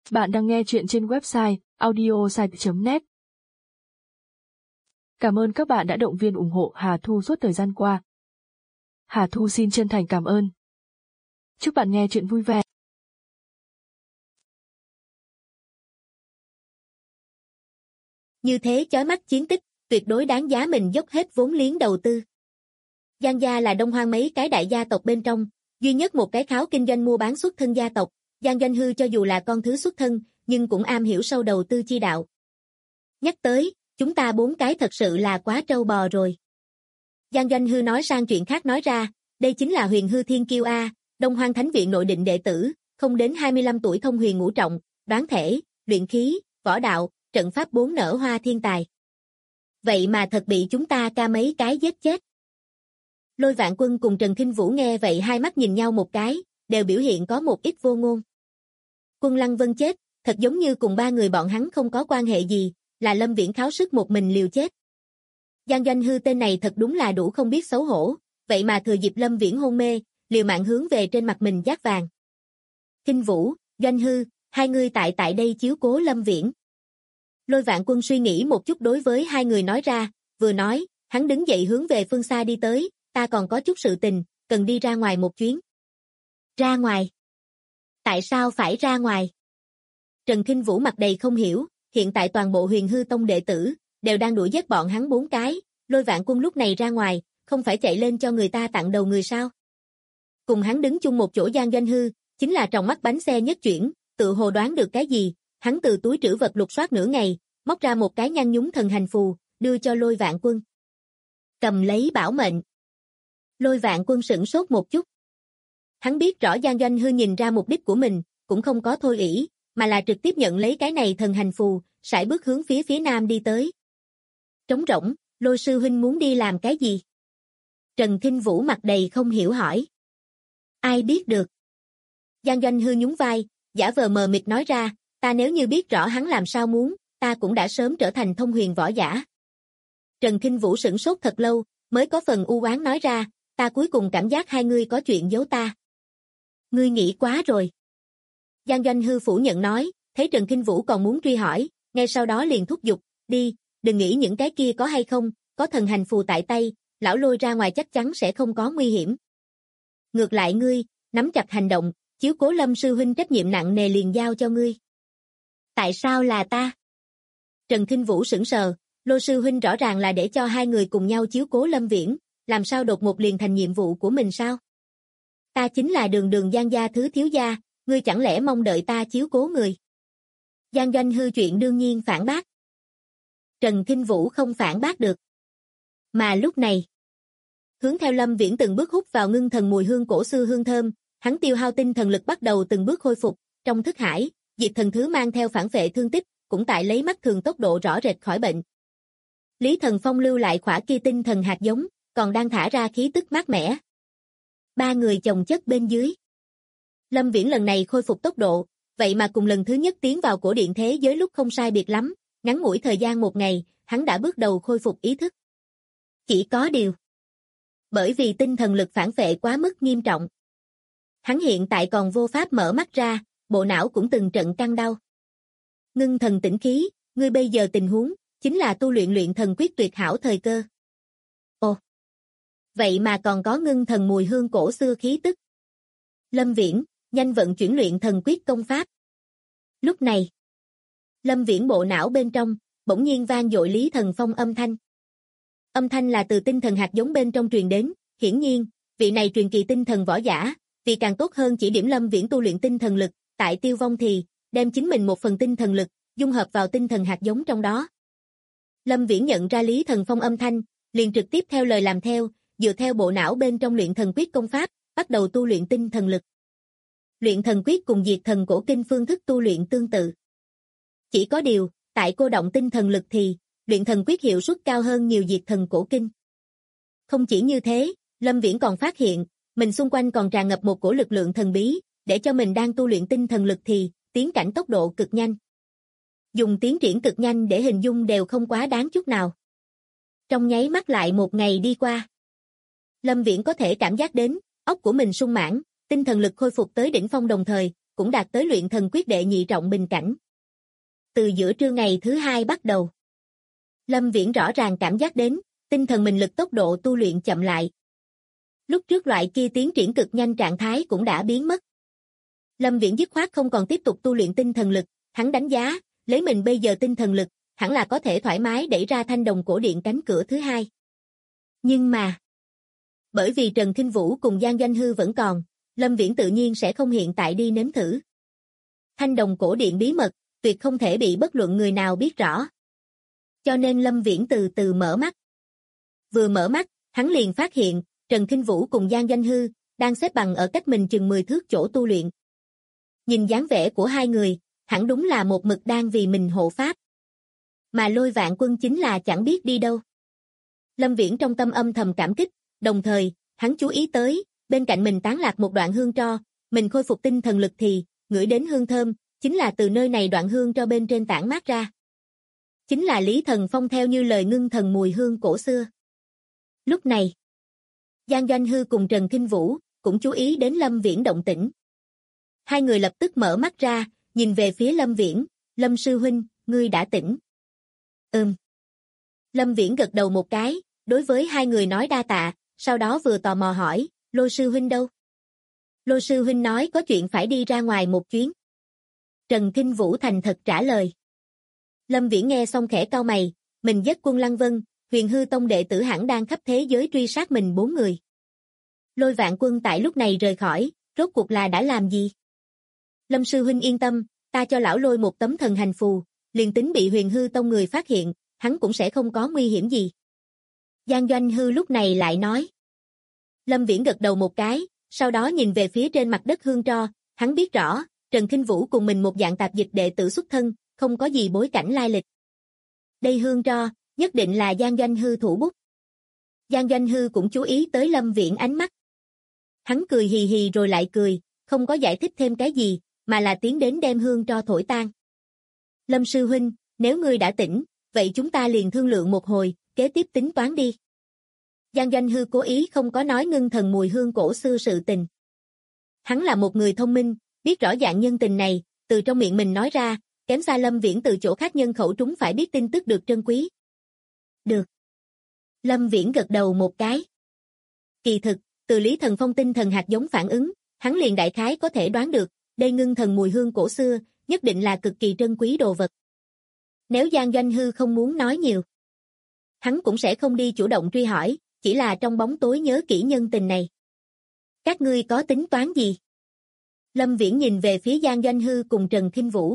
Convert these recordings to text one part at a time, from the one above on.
Bạn đang nghe chuyện trên website audiosite.net. Cảm ơn các bạn đã động viên ủng hộ Hà Thu suốt thời gian qua. Hà Thu xin chân thành cảm ơn. Chúc bạn nghe chuyện vui vẻ. Như thế chói mắt chiến tích, tuyệt đối đáng giá mình dốc hết vốn liếng đầu tư. Giang gia là Đông Hoang mấy cái đại gia tộc bên trong, duy nhất một cái kháo kinh doanh mua bán xuất thân gia tộc. Giang Doanh Hư cho dù là con thứ xuất thân, nhưng cũng am hiểu sâu đầu tư chi đạo. Nhắc tới, chúng ta 4 cái thật sự là quá trâu bò rồi. Giang Doanh Hư nói sang chuyện khác nói ra, đây chính là huyền hư thiên kiêu A, Đông Hoang Thánh viện nội định đệ tử, không đến 25 tuổi thông huyền ngũ trọng, đoán thể, luyện khí, võ đạo, trận pháp 4 nở hoa thiên tài. Vậy mà thật bị chúng ta ca mấy cái giết chết. Lôi Vạn Quân cùng Trần Khinh Vũ nghe vậy hai mắt nhìn nhau một cái, đều biểu hiện có một ít vô ngôn. Quân Lăng Vân chết, thật giống như cùng 3 người bọn hắn không có quan hệ gì, là Lâm Viễn kháo sức một mình liều chết. Giang Doanh Hư tên này thật đúng là đủ không biết xấu hổ, vậy mà thừa dịp Lâm Viễn hôn mê, liều mạng hướng về trên mặt mình dát vàng. Khinh Vũ, Doanh Hư, hai người tại đây chiếu cố Lâm Viễn. Lôi Vạn Quân suy nghĩ một chút đối với hai người nói ra, vừa nói, hắn đứng dậy hướng về phương xa đi tới, ta còn có chút sự tình, cần đi ra ngoài một chuyến. Ra ngoài? Tại sao phải ra ngoài? Trần Khinh Vũ mặt đầy không hiểu, hiện tại toàn bộ Huyền Hư Tông đệ tử đều đang đuổi giết bọn hắn 4 cái, Lôi Vạn Quân lúc này ra ngoài, không phải chạy lên cho người ta tặng đầu người sao? Cùng hắn đứng chung một chỗ Giang Doanh Hư, chính là tròng mắt bánh xe nhất chuyển, tự hồ đoán được cái gì, hắn từ túi trữ vật lục soát nửa ngày, móc ra một cái nhăn nhúng thần hành phù, đưa cho Lôi Vạn Quân. Cầm lấy bảo mệnh. Lôi Vạn Quân sửng sốt một chút. Hắn biết rõ Giang Doanh Hư nhìn ra mục đích của mình, cũng không có thôi ỷ, mà là trực tiếp nhận lấy cái này thần hành phù, sải bước hướng phía nam đi tới. Trống rỗng, Lôi sư huynh muốn đi làm cái gì? Trần Khinh Vũ mặt đầy không hiểu hỏi. Ai biết được? Giang Doanh Hư nhún vai, giả vờ mờ mịt nói ra, ta nếu như biết rõ hắn làm sao muốn, ta cũng đã sớm trở thành thông huyền võ giả. Trần Khinh Vũ sửng sốt thật lâu, mới có phần u oán nói ra, ta cuối cùng cảm giác hai ngươi có chuyện giấu ta. Ngươi nghĩ quá rồi. Giang Doanh Hư phủ nhận nói, thấy Trần Khinh Vũ còn muốn truy hỏi, ngay sau đó liền thúc giục, đi, đừng nghĩ những cái kia có hay không, có thần hành phù tại tay, lão Lôi ra ngoài chắc chắn sẽ không có nguy hiểm. Ngược lại ngươi, nắm chặt hành động, chiếu cố Lâm sư huynh trách nhiệm nặng nề liền giao cho ngươi. Tại sao là ta? Trần Khinh Vũ sững sờ, Lôi sư huynh rõ ràng là để cho hai người cùng nhau chiếu cố Lâm Viễn, làm sao đột ngột liền thành nhiệm vụ của mình sao? Ta chính là đường Giang gia thứ thiếu gia, ngươi chẳng lẽ mong đợi ta chiếu cố người? Giang Doanh Hư chuyện đương nhiên phản bác. Trần Khinh Vũ không phản bác được. Mà lúc này, hướng theo Lâm Viễn từng bước hút vào ngưng thần mùi hương cổ xưa hương thơm, hắn tiêu hao tinh thần lực bắt đầu từng bước khôi phục, trong thức hải, diệt thần thứ mang theo phản phệ thương tích, cũng tại lấy mắt thường tốc độ rõ rệt khỏi bệnh. Lý Thần Phong lưu lại khỏa kia tinh thần hạt giống, còn đang thả ra khí tức mát mẻ. 3 người chồng chất bên dưới. Lâm Viễn lần này khôi phục tốc độ, vậy mà cùng lần thứ nhất tiến vào cổ điện thế giới lúc không sai biệt lắm, ngắn ngủi thời gian 1 ngày, hắn đã bước đầu khôi phục ý thức. Chỉ có điều, bởi vì tinh thần lực phản phệ quá mức nghiêm trọng, hắn hiện tại còn vô pháp mở mắt ra, bộ não cũng từng trận căng đau. Ngưng thần tĩnh khí, ngươi bây giờ tình huống, chính là tu luyện thần quyết tuyệt hảo thời cơ. Ồ! Vậy mà còn có ngưng thần mùi hương cổ xưa khí tức. Lâm Viễn, nhanh vận chuyển luyện thần quyết công pháp. Lúc này, Lâm Viễn bộ não bên trong, bỗng nhiên vang dội Lý Thần Phong âm thanh. Âm thanh là từ tinh thần hạt giống bên trong truyền đến, hiển nhiên, vị này truyền kỳ tinh thần võ giả, vì càng tốt hơn chỉ điểm Lâm Viễn tu luyện tinh thần lực, tại tiêu vong thì, đem chính mình một phần tinh thần lực, dung hợp vào tinh thần hạt giống trong đó. Lâm Viễn nhận ra Lý Thần Phong âm thanh, liền trực tiếp theo lời làm theo, dựa theo bộ não bên trong luyện thần quyết công pháp, bắt đầu tu luyện tinh thần lực. Luyện thần quyết cùng diệt thần cổ kinh phương thức tu luyện tương tự. Chỉ có điều, tại cô động tinh thần lực thì, luyện thần quyết hiệu suất cao hơn nhiều diệt thần cổ kinh. Không chỉ như thế, Lâm Viễn còn phát hiện, mình xung quanh còn tràn ngập một cổ lực lượng thần bí, để cho mình đang tu luyện tinh thần lực thì, tiến cảnh tốc độ cực nhanh. Dùng tiến triển cực nhanh để hình dung đều không quá đáng chút nào. Trong nháy mắt lại 1 ngày đi qua. Lâm Viễn có thể cảm giác đến, óc của mình sung mãn, tinh thần lực khôi phục tới đỉnh phong đồng thời, cũng đạt tới luyện thần quyết đệ nhị trọng bình cảnh. Từ giữa trưa ngày thứ hai bắt đầu, Lâm Viễn rõ ràng cảm giác đến, tinh thần mình lực tốc độ tu luyện chậm lại. Lúc trước loại kia tiến triển cực nhanh trạng thái cũng đã biến mất. Lâm Viễn dứt khoát không còn tiếp tục tu luyện tinh thần lực, hắn đánh giá, lấy mình bây giờ tinh thần lực, hẳn là có thể thoải mái đẩy ra Thanh Đồng cổ điện cánh cửa thứ hai. Nhưng mà, bởi vì Trần Kinh Vũ cùng Giang Doanh Hư vẫn còn, Lâm Viễn tự nhiên sẽ không hiện tại đi nếm thử. Thanh Đồng cổ điện bí mật, tuyệt không thể bị bất luận người nào biết rõ. Cho nên Lâm Viễn từ từ mở mắt. Vừa mở mắt, hắn liền phát hiện, Trần Kinh Vũ cùng Giang Doanh Hư, đang xếp bằng ở cách mình chừng 10 thước chỗ tu luyện. Nhìn dáng vẻ của hai người, hẳn đúng là một mực đang vì mình hộ pháp. Mà Lôi Vạn Quân chính là chẳng biết đi đâu. Lâm Viễn trong tâm âm thầm cảm kích, đồng thời, hắn chú ý tới, bên cạnh mình tán lạc một đoạn hương tro, mình khôi phục tinh thần lực thì, ngửi đến hương thơm, chính là từ nơi này đoạn hương tro bên trên tản mát ra. Chính là Lý Thần Phong theo như lời ngưng thần mùi hương cổ xưa. Lúc này, Giang Doanh Hư cùng Trần Kinh Vũ, cũng chú ý đến Lâm Viễn động tĩnh. Hai người lập tức mở mắt ra, nhìn về phía Lâm Viễn, Lâm sư huynh, ngươi đã tỉnh. Lâm Viễn gật đầu một cái, đối với hai người nói đa tạ, sau đó vừa tò mò hỏi, Lôi sư huynh đâu? Lôi sư huynh nói có chuyện phải đi ra ngoài một chuyến. Trần Kinh Vũ thành thật trả lời. Lâm Viễn nghe xong khẽ cau mày, mình dắt Quân Lăng Vân, Huyền Hư Tông đệ tử hẳn đang khắp thế giới truy sát mình 4 người. Lôi Vạn Quân tại lúc này rời khỏi, rốt cuộc là đã làm gì? Lâm sư huynh yên tâm, ta cho lão Lôi một tấm thần hành phù, liền tính bị Huyền Hư Tông người phát hiện, hắn cũng sẽ không có nguy hiểm gì. Giang Doanh Hư lúc này lại nói. Lâm Viễn gật đầu một cái, sau đó nhìn về phía trên mặt đất hương tro, hắn biết rõ, Trần Kinh Vũ cùng mình một dạng tạp dịch đệ tử xuất thân, không có gì bối cảnh lai lịch. Đây hương tro, nhất định là Giang Doanh Hư thủ bút. Giang Doanh Hư cũng chú ý tới Lâm Viễn ánh mắt. Hắn cười hì hì rồi lại cười, không có giải thích thêm cái gì, mà là tiến đến đem hương tro thổi tan. Lâm sư huynh, nếu ngươi đã tỉnh, vậy chúng ta liền thương lượng một hồi, kế tiếp tính toán đi. Giang Doanh Hư cố ý không có nói ngưng thần mùi hương cổ xưa sự tình. Hắn là một người thông minh, biết rõ dạng nhân tình này, từ trong miệng mình nói ra, kém xa Lâm Viễn từ chỗ khác nhân khẩu trúng phải biết tin tức được trân quý. Được. Lâm Viễn gật đầu một cái. Kỳ thực, từ Lý Thần Phong tinh thần hạt giống phản ứng, hắn liền đại khái có thể đoán được, đây ngưng thần mùi hương cổ xưa, nhất định là cực kỳ trân quý đồ vật. Nếu Giang Doanh Hư không muốn nói nhiều, hắn cũng sẽ không đi chủ động truy hỏi, chỉ là trong bóng tối nhớ kỹ nhân tình này. Các ngươi có tính toán gì? Lâm Viễn nhìn về phía Giang Doanh Hư cùng Trần Kinh Vũ.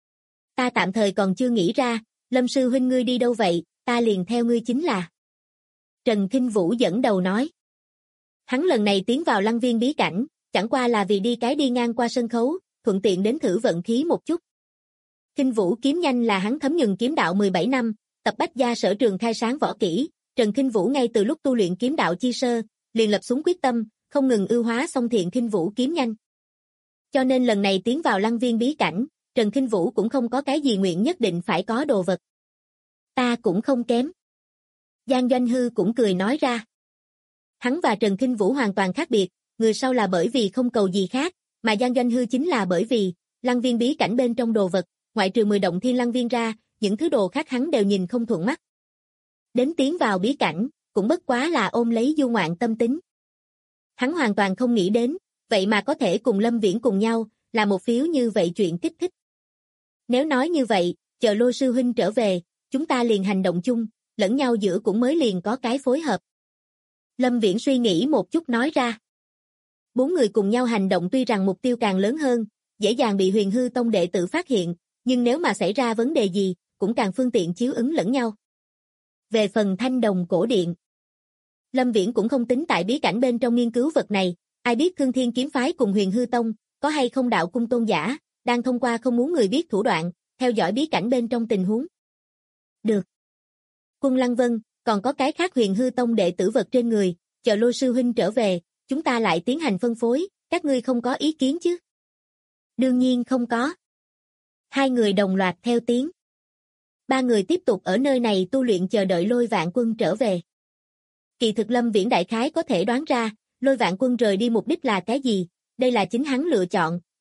Ta tạm thời còn chưa nghĩ ra, Lâm sư huynh ngươi đi đâu vậy, ta liền theo ngươi chính là. Trần Kinh Vũ dẫn đầu nói. Hắn lần này tiến vào Lăng Viên bí cảnh, chẳng qua là vì đi ngang qua sân khấu, thuận tiện đến thử vận khí một chút. Kinh Vũ kiếm nhanh là hắn thấm nhuần kiếm đạo 17 năm, tập bách gia sở trường khai sáng võ kỹ, Trần Kinh Vũ ngay từ lúc tu luyện kiếm đạo chi sơ, liền lập xuống quyết tâm, không ngừng ưu hóa song thiện Kinh Vũ kiếm nhanh. Cho nên lần này tiến vào Lăng Viên bí cảnh, Trần Kinh Vũ cũng không có cái gì nguyện nhất định phải có đồ vật. Ta cũng không kém. Giang Doanh Hư cũng cười nói ra. Hắn và Trần Kinh Vũ hoàn toàn khác biệt, người sau là bởi vì không cầu gì khác, mà Giang Doanh Hư chính là bởi vì, Lăng Viên bí cảnh bên trong đồ vật, ngoại trừ 10 động thiên lăng viên ra, những thứ đồ khác hắn đều nhìn không thuận mắt. Đến tiến vào bí cảnh, cũng bất quá là ôm lấy du ngoạn tâm tính. Hắn hoàn toàn không nghĩ đến, vậy mà có thể cùng Lâm Viễn cùng nhau, là một phiếu như vậy chuyện kích thích. Nếu nói như vậy, chờ Lôi sư huynh trở về, chúng ta liền hành động chung, lẫn nhau giữa cũng mới liền có cái phối hợp. Lâm Viễn suy nghĩ một chút nói ra. 4 người cùng nhau hành động tuy rằng mục tiêu càng lớn hơn, dễ dàng bị Huyền Hư Tông đệ tử phát hiện, nhưng nếu mà xảy ra vấn đề gì, cũng càng phương tiện chiếu ứng lẫn nhau. Về phần Thanh Đồng cổ điện, Lâm Viễn cũng không tính tại bí cảnh bên trong nghiên cứu vật này, ai biết Thương Thiên kiếm phái cùng Huyền Hư Tông, có hay không đạo cung tôn giả, đang thông qua không muốn người biết thủ đoạn, theo dõi bí cảnh bên trong tình huống. Được. Quân Lăng Vân, còn có cái khác Huyền Hư Tông đệ tử vật trên người, chờ Lôi sư huynh trở về, chúng ta lại tiến hành phân phối, các ngươi không có ý kiến chứ? Đương nhiên không có. Hai người đồng loạt theo tiếng. 3 người tiếp tục ở nơi này tu luyện chờ đợi Lôi Vạn Quân trở về. Kỳ thực Lâm Viễn đại khái có thể đoán ra, Lôi Vạn Quân rời đi mục đích là cái gì, đây là chính hắn lựa chọn,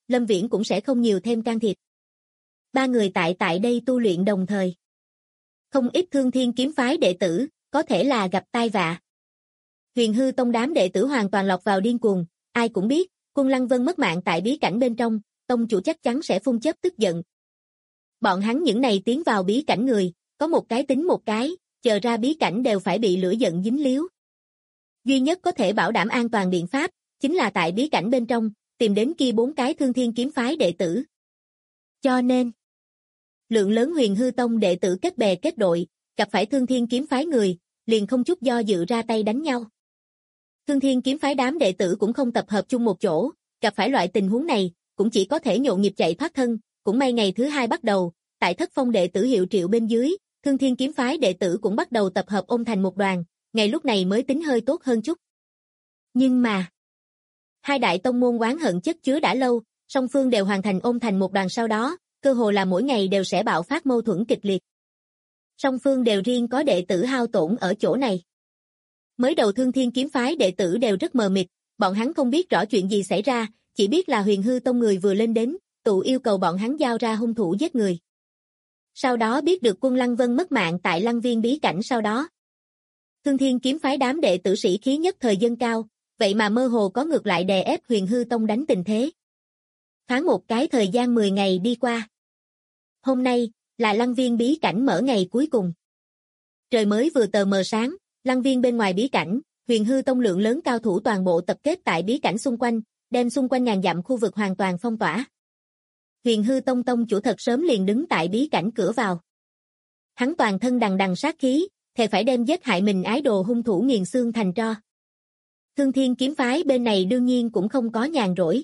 Lâm Viễn cũng sẽ không nhiều thêm can thiệp. Ba người tại đây tu luyện đồng thời. Không ít Thương Thiên kiếm phái đệ tử, có thể là gặp tai vạ. Huyền Hư Tông đám đệ tử hoàn toàn lọt vào điên cuồng, ai cũng biết, Quân Lăng Vân mất mạng tại bí cảnh bên trong, tông chủ chắc chắn sẽ phun chớp tức giận. Bọn hắn những này tiến vào bí cảnh người, có một cái tính một cái, chờ ra bí cảnh đều phải bị lửa giận dính líu. Duy nhất có thể bảo đảm an toàn biện pháp, chính là tại bí cảnh bên trong, tìm đến kia 4 cái Thương Thiên kiếm phái đệ tử. Cho nên, lượng lớn Huyền Hư Tông đệ tử kết bè kết đội, gặp phải Thương Thiên kiếm phái người, liền không chút do dự ra tay đánh nhau. Thương Thiên kiếm phái đám đệ tử cũng không tập hợp chung một chỗ, gặp phải loại tình huống này, cũng chỉ có thể nhộn nhịp chạy thoát thân, cũng may ngày thứ 2 bắt đầu, tại Thất Phong đệ tử hiệu triệu bên dưới, Thương Thiên kiếm phái đệ tử cũng bắt đầu tập hợp ôm thành một đoàn, ngày lúc này mới tính hơi tốt hơn chút. Nhưng mà, hai đại tông môn oán hận chất chứa đã lâu, song phương đều hoàn thành ôm thành một đoàn sau đó, cơ hồ là mỗi ngày đều sẽ bạo phát mâu thuẫn kịch liệt. Song phương đều riêng có đệ tử hao tổn ở chỗ này. Mới đầu Thương Thiên kiếm phái đệ tử đều rất mờ mịt, bọn hắn không biết rõ chuyện gì xảy ra, chỉ biết là Huyền Hư Tông người vừa lên đến, tụ yêu cầu bọn hắn giao ra hung thủ giết người. Sau đó biết được Quân Lăng Vân mất mạng tại Lăng Viên bí cảnh sau đó. Thương Thiên kiếm phái đám đệ tử sĩ khí nhất thời dâng cao, vậy mà mơ hồ có ngược lại đè ép Huyền Hư Tông đánh tình thế. Thoáng một cái thời gian 10 ngày đi qua. Hôm nay, là Lăng Viên bí cảnh mở ngày cuối cùng. Trời mới vừa tờ mờ sáng, Lăng Viên bên ngoài bí cảnh, Huyền Hư Tông lượng lớn cao thủ toàn bộ tập kết tại bí cảnh xung quanh, đem xung quanh ngàn dặm khu vực hoàn toàn phong tỏa. Huyền Hư Tông tông chủ thật sớm liền đứng tại bí cảnh cửa vào. Hắn toàn thân đằng đằng sát khí, thề phải đem giết hại mình ái đồ hung thủ nghiền xương thành tro. Thương Thiên kiếm phái bên này đương nhiên cũng không có nhàn rỗi.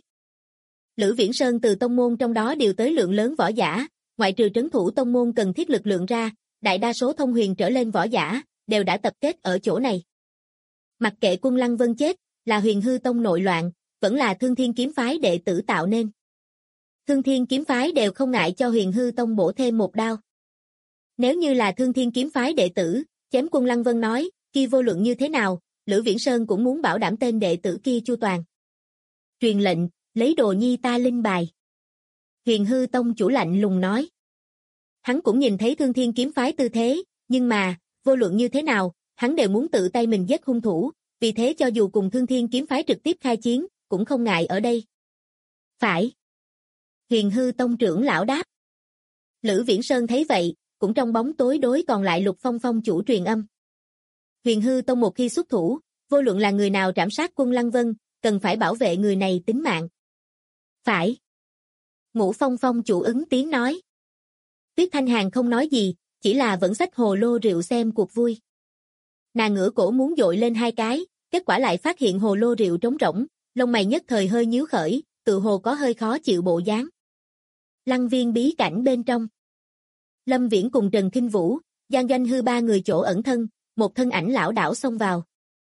Lữ Viễn Sơn từ tông môn trong đó điều tới lượng lớn võ giả, ngoại trừ trấn thủ tông môn cần thiết lực lượng ra, đại đa số thông huyền trở lên võ giả, đều đã tập kết ở chỗ này. Mặc kệ Quân Lăng Vân chết, là Huyền Hư Tông nội loạn, vẫn là Thương Thiên kiếm phái đệ tử tạo nên. Thương Thiên kiếm phái đều không ngại cho Huyền Hư Tông bổ thêm một đao. Nếu như là Thương Thiên kiếm phái đệ tử, chém Quân Lăng Vân nói, kia vô luận như thế nào, Lữ Viễn Sơn cũng muốn bảo đảm tên đệ tử kia chu toàn. Truyền lệnh, lấy đồ nhi ta linh bài. Huyền Hư Tông chủ lạnh lùng nói. Hắn cũng nhìn thấy Thương Thiên kiếm phái tư thế, nhưng mà, vô luận như thế nào, hắn đều muốn tự tay mình giết hung thủ, vì thế cho dù cùng Thương Thiên kiếm phái trực tiếp khai chiến, cũng không ngại ở đây. Phải. Huyền Hư Tông trưởng lão đáp. Lữ Viễn Sơn thấy vậy, cũng trong bóng tối đối còn lại Lục Phong Phong chủ truyền âm. Huyền Hư Tông một khi xuất thủ, vô luận là người nào trảm sát Quân Lăng Vân, cần phải bảo vệ người này tính mạng. Phải. Ngũ Phong Phong chủ ứng tiếng nói. Tuyết Thanh Hàn không nói gì, chỉ là vẫn xách hồ lô rượu xem cuộc vui. Nàng ngửa cổ muốn dội lên 2 cái, kết quả lại phát hiện hồ lô rượu trống rỗng, lông mày nhất thời hơi nhíu khởi, tự hồ có hơi khó chịu bộ dáng. Lăng Viên bí cảnh bên trong. Lâm Viễn cùng Trần Kinh Vũ, Giang Doanh Hư 3 người chỗ ẩn thân, một thân ảnh lão đảo xông vào.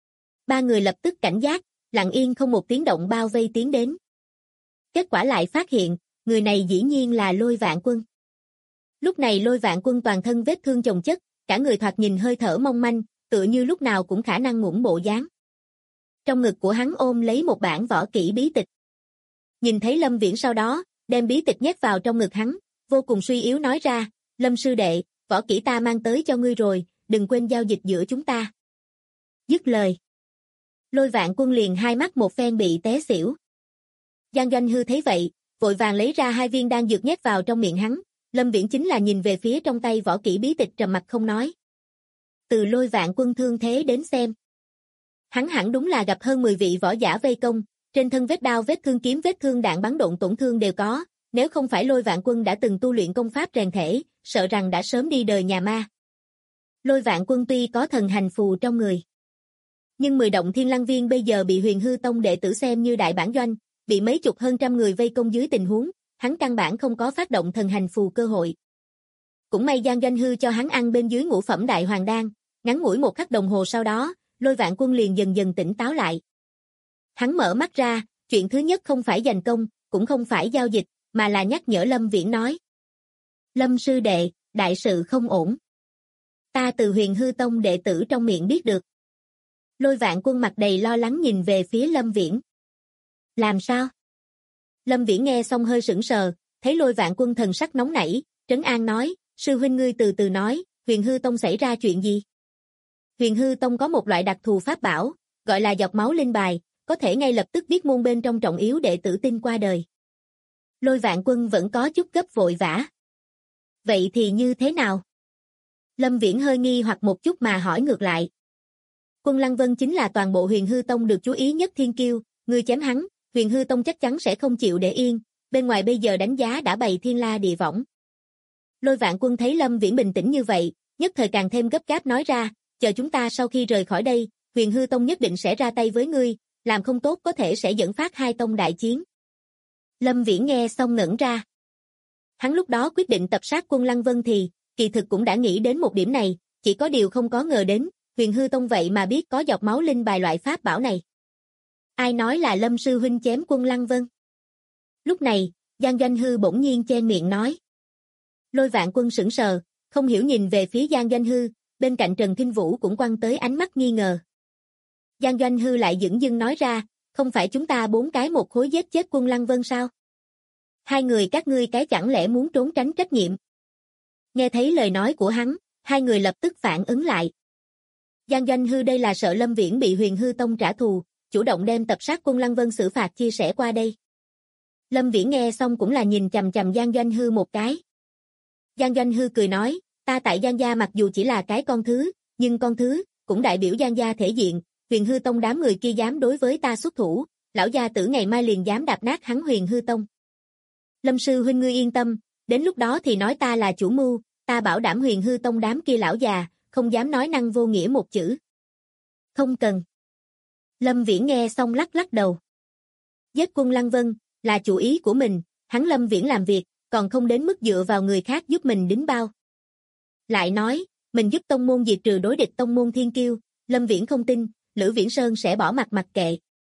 3 người lập tức cảnh giác, lặng yên không một tiếng động bao vây tiến đến. Kết quả lại phát hiện, người này dĩ nhiên là Lôi Vạn Quân. Lúc này Lôi Vạn Quân toàn thân vết thương chồng chất, cả người thoạt nhìn hơi thở mong manh, tựa như lúc nào cũng khả năng ngủm bộ dáng. Trong ngực của hắn ôm lấy một bản võ kỹ bí tịch. Nhìn thấy Lâm Viễn sau đó, đem bí tịch nhét vào trong ngực hắn, vô cùng suy yếu nói ra, Lâm sư đệ, võ kỹ ta mang tới cho ngươi rồi, đừng quên giao dịch giữa chúng ta. Dứt lời. Lôi Vạn Quân liền hai mắt một phen bị té xỉu. Giang Doanh Hư thấy vậy, vội vàng lấy ra 2 viên đan dược nhét vào trong miệng hắn, Lâm Viễn chính là nhìn về phía trong tay võ kỹ bí tịch trầm mặt không nói. Từ Lôi Vạn Quân thương thế đến xem. Hắn hẳn đúng là gặp hơn 10 vị võ giả vây công, trên thân vết đao vết thương kiếm vết thương đạn bắn độn tổn thương đều có, nếu không phải Lôi Vạn Quân đã từng tu luyện công pháp rèn thể, sợ rằng đã sớm đi đời nhà ma. Lôi Vạn Quân tuy có thần hành phù trong người, nhưng 10 động Thiên Lăng Viên bây giờ bị Huyền Hư Tông đệ tử xem như đại bản doanh, bị mấy chục hơn trăm người vây công dưới tình huống, hắn căn bản không có phát động thần hành phù cơ hội. Cũng may Giang Doanh Hư cho hắn ăn bên dưới ngũ phẩm đại hoàng đan, ngắn ngủi 1 khắc đồng hồ sau đó, Lôi Vạn Quân liền dần dần tỉnh táo lại. Hắn mở mắt ra, chuyện thứ nhất không phải giành công, cũng không phải giao dịch, mà là nhắc nhở Lâm Viễn nói. Lâm sư đệ, đại sự không ổn. Ta từ Huyền Hư Tông đệ tử trong miệng biết được. Lôi Vạn Quân mặt đầy lo lắng nhìn về phía Lâm Viễn. Làm sao? Lâm Viễn nghe xong hơi sững sờ, thấy Lôi Vạn Quân thần sắc nóng nảy, trấn an nói, sư huynh ngươi từ từ nói, Huyền Hư Tông xảy ra chuyện gì? Huyền Hư Tông có một loại đặc thù pháp bảo, gọi là giọt máu linh bài, có thể ngay lập tức biết môn bên trong trọng yếu đệ tử tin qua đời. Lôi Vạn Quân vẫn có chút gấp vội vã. Vậy thì như thế nào? Lâm Viễn hơi nghi hoặc một chút mà hỏi ngược lại. Quân Lăng Vân chính là toàn bộ Huyền Hư Tông được chú ý nhất thiên kiêu, ngươi chém hắn, Huyền Hư Tông chắc chắn sẽ không chịu để yên, bên ngoài bây giờ đánh giá đã bày thiên la địa võng. Lôi Vạn Quân thấy Lâm Viễn bình tĩnh như vậy, nhất thời càng thêm gấp gáp nói ra, chờ chúng ta sau khi rời khỏi đây, Huyền Hư Tông nhất định sẽ ra tay với ngươi, làm không tốt có thể sẽ dẫn phát hai tông đại chiến. Lâm Viễn nghe xong ngẩn ra. Hắn lúc đó quyết định tập sát Quân Lăng Vân thì, kỳ thực cũng đã nghĩ đến một điểm này, chỉ có điều không có ngờ đến, Huyền Hư Tông vậy mà biết có giọt máu linh bài loại pháp bảo này. Ai nói là Lâm sư huynh chém Quân Lăng Vân? Lúc này, Giang Doanh Hư bỗng nhiên chen miệng nói. Lôi Vạn Quân sững sờ, không hiểu nhìn về phía Giang Doanh Hư, bên cạnh Trần Thinh Vũ cũng quăng tới ánh mắt nghi ngờ. Giang Doanh Hư lại dửng dưng nói ra, không phải chúng ta 4 cái một khối giết chết Quân Lăng Vân sao? Hai người các ngươi cái chẳng lẽ muốn trốn tránh trách nhiệm? Nghe thấy lời nói của hắn, hai người lập tức phản ứng lại. Giang Doanh Hư đây là sợ Lâm Viễn bị Huyền Hư Tông trả thù, chủ động đem tập sát Quân Lăng Vân xử phạt chia sẻ qua đây. Lâm Viễn nghe xong cũng là nhìn chằm chằm Giang Doanh Hư một cái. Giang Doanh Hư cười nói, ta tại Giang gia mặc dù chỉ là cái con thứ, nhưng con thứ cũng đại biểu Giang gia thể diện, Huyền Hư Tông đám người kia dám đối với ta xuất thủ, lão gia tử ngày mai liền dám đạp nát hắn Huyền Hư Tông. Lâm sư huynh ngươi yên tâm, đến lúc đó thì nói ta là chủ mưu, ta bảo đảm Huyền Hư Tông đám kia lão già, không dám nói năng vô nghĩa một chữ. Không cần. Lâm Viễn nghe xong lắc lắc đầu. Giết Quân Lăng Vân, là chủ ý của mình, hắn Lâm Viễn làm việc, còn không đến mức dựa vào người khác giúp mình đính bao. Lại nói, mình giúp tông môn diệt trừ đối địch tông môn thiên kiêu, Lâm Viễn không tin, Lữ Viễn Sơn sẽ bỏ mặt mặc kệ.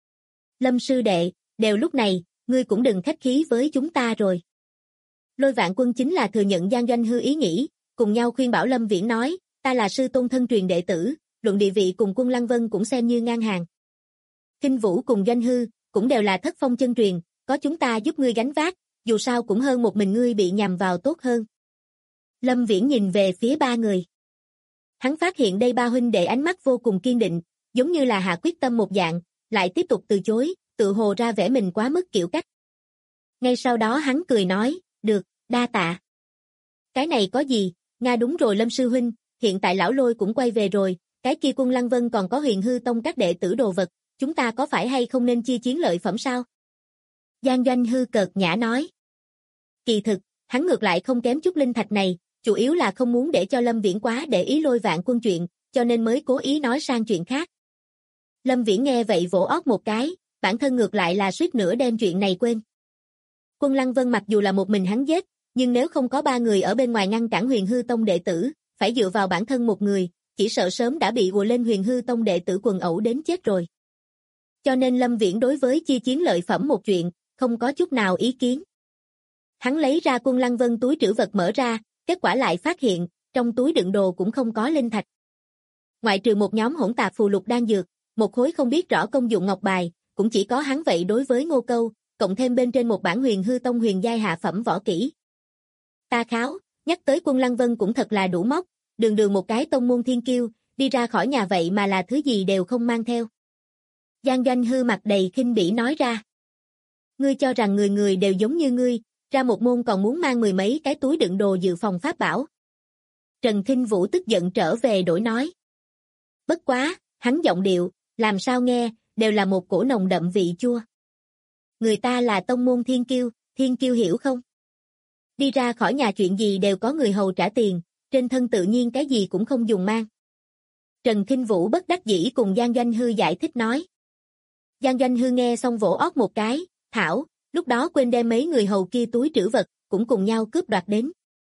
Lâm sư đệ, đều lúc này, ngươi cũng đừng khách khí với chúng ta rồi. Lôi Vạn Quân chính là thừa nhận Giang Doanh Hư ý nghĩ, cùng nhau khuyên bảo Lâm Viễn nói, ta là sư tôn thân truyền đệ tử, luận địa vị cùng Quân Lăng Vân cũng xem như ngang hàng. Kinh Vũ cùng Doanh Hư, cũng đều là thất phong chân truyền, có chúng ta giúp ngươi gánh vác, dù sao cũng hơn một mình ngươi bị nhằm vào tốt hơn. Lâm Viễn nhìn về phía ba người. Hắn phát hiện đây ba huynh đệ ánh mắt vô cùng kiên định, giống như là hạ quyết tâm một dạng, lại tiếp tục từ chối, tự hồ ra vẻ mình quá mức kiểu cách. Ngay sau đó hắn cười nói, được, đa tạ. Cái này có gì, Nga đúng rồi Lâm sư huynh, hiện tại lão Lôi cũng quay về rồi, cái kia Quân Lăng Vân còn có Huyền Hư Tông các đệ tử đồ vật, chúng ta có phải hay không nên chia chiến lợi phẩm sao? Giang Doanh Hư cợt nhã nói. Kỳ thực, hắn ngược lại không kém chút linh thạch này, chủ yếu là không muốn để cho Lâm Viễn quá để ý Lôi Vạn Quân chuyện, cho nên mới cố ý nói sang chuyện khác. Lâm Viễn nghe vậy vỗ óc một cái, bản thân ngược lại là suýt nữa đem chuyện này quên. Quân Lăng Vân mặc dù là một mình hắn giết, nhưng nếu không có ba người ở bên ngoài ngăn cản Huyền Hư Tông đệ tử, phải dựa vào bản thân một người, chỉ sợ sớm đã bị ùa lên Huyền Hư Tông đệ tử quần ẩu đến chết rồi. Cho nên Lâm Viễn đối với chia chiến lợi phẩm một chuyện, không có chút nào ý kiến. Hắn lấy ra Quân Lăng Vân túi trữ vật mở ra, kết quả lại phát hiện, trong túi đựng đồ cũng không có linh thạch. Ngoại trừ một nhóm hỗn tạp phù lục đan dược, một khối không biết rõ công dụng ngọc bài, cũng chỉ có hắn vậy đối với Ngô Câu, cộng thêm bên trên một bản Huyền Hư Tông huyền giai hạ phẩm võ kỹ. Ta kháo, nhắc tới Quân Lăng Vân cũng thật là đủ móc, đường đường một cái tông môn thiên kiêu, đi ra khỏi nhà vậy mà là thứ gì đều không mang theo. Giang Doanh Hư mặt đầy khinh bỉ nói ra. Ngươi cho rằng người người đều giống như ngươi, ra một môn còn muốn mang mười mấy cái túi đựng đồ dự phòng pháp bảo. Trần Thinh Vũ tức giận trở về đổi nói. Bất quá, hắn giọng điệu, làm sao nghe, đều là một cổ nồng đậm vị chua. Người ta là tông môn thiên kiêu hiểu không? Đi ra khỏi nhà chuyện gì đều có người hầu trả tiền, trên thân tự nhiên cái gì cũng không dùng mang. Trần Thinh Vũ bất đắc dĩ cùng Giang Doanh Hư giải thích nói. Giang Doanh Hư nghe xong vỗ ót một cái, thảo, lúc đó quên đem mấy người hầu kia túi trữ vật, cũng cùng nhau cướp đoạt đến.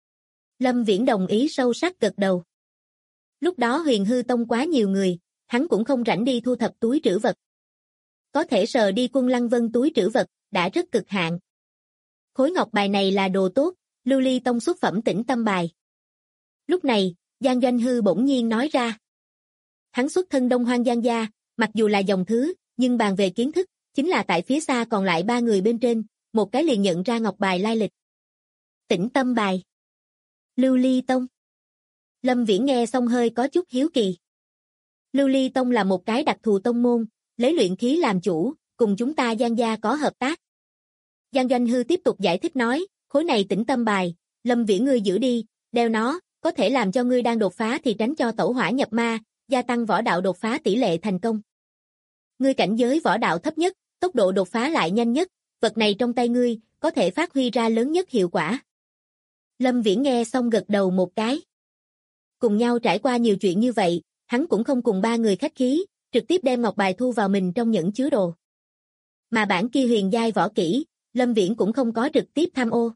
Lâm Viễn đồng ý sâu sắc gật đầu. Lúc đó Huyền Hư Tông quá nhiều người, hắn cũng không rảnh đi thu thập túi trữ vật. Có thể sờ đi Quân Lăng Vân túi trữ vật, đã rất cực hạn. Khối ngọc bài này là đồ tốt, Lưu Ly Tông xuất phẩm Tĩnh Tâm bài. Lúc này, Giang Doanh Hư bỗng nhiên nói ra. Hắn xuất thân Đông Hoang Giang gia, mặc dù là dòng thứ, nhưng bàn về kiến thức, chính là tại phía xa còn lại ba người bên trên, một cái liền nhận ra ngọc bài lai lịch. Tĩnh tâm bài. Lưu Ly Tông. Lâm Viễn nghe xong hơi có chút hiếu kỳ. Lưu Ly Tông là một cái đặc thù tông môn, lấy luyện khí làm chủ, cùng chúng ta Giang gia có hợp tác. Giang Doanh Hư tiếp tục giải thích nói, khối này tĩnh tâm bài, Lâm Viễn ngươi giữ đi, đeo nó, có thể làm cho ngươi đang đột phá thì tránh cho tẩu hỏa nhập ma, gia tăng võ đạo đột phá tỷ lệ thành công. Ngươi cảnh giới võ đạo thấp nhất, tốc độ đột phá lại nhanh nhất, vật này trong tay ngươi, có thể phát huy ra lớn nhất hiệu quả. Lâm Viễn nghe xong gật đầu một cái. Cùng nhau trải qua nhiều chuyện như vậy, hắn cũng không cùng ba người khách khí, trực tiếp đem ngọc bài thu vào mình trong nhẫn chứa đồ. Mà bản kia huyền giai võ kỹ, Lâm Viễn cũng không có trực tiếp tham ô.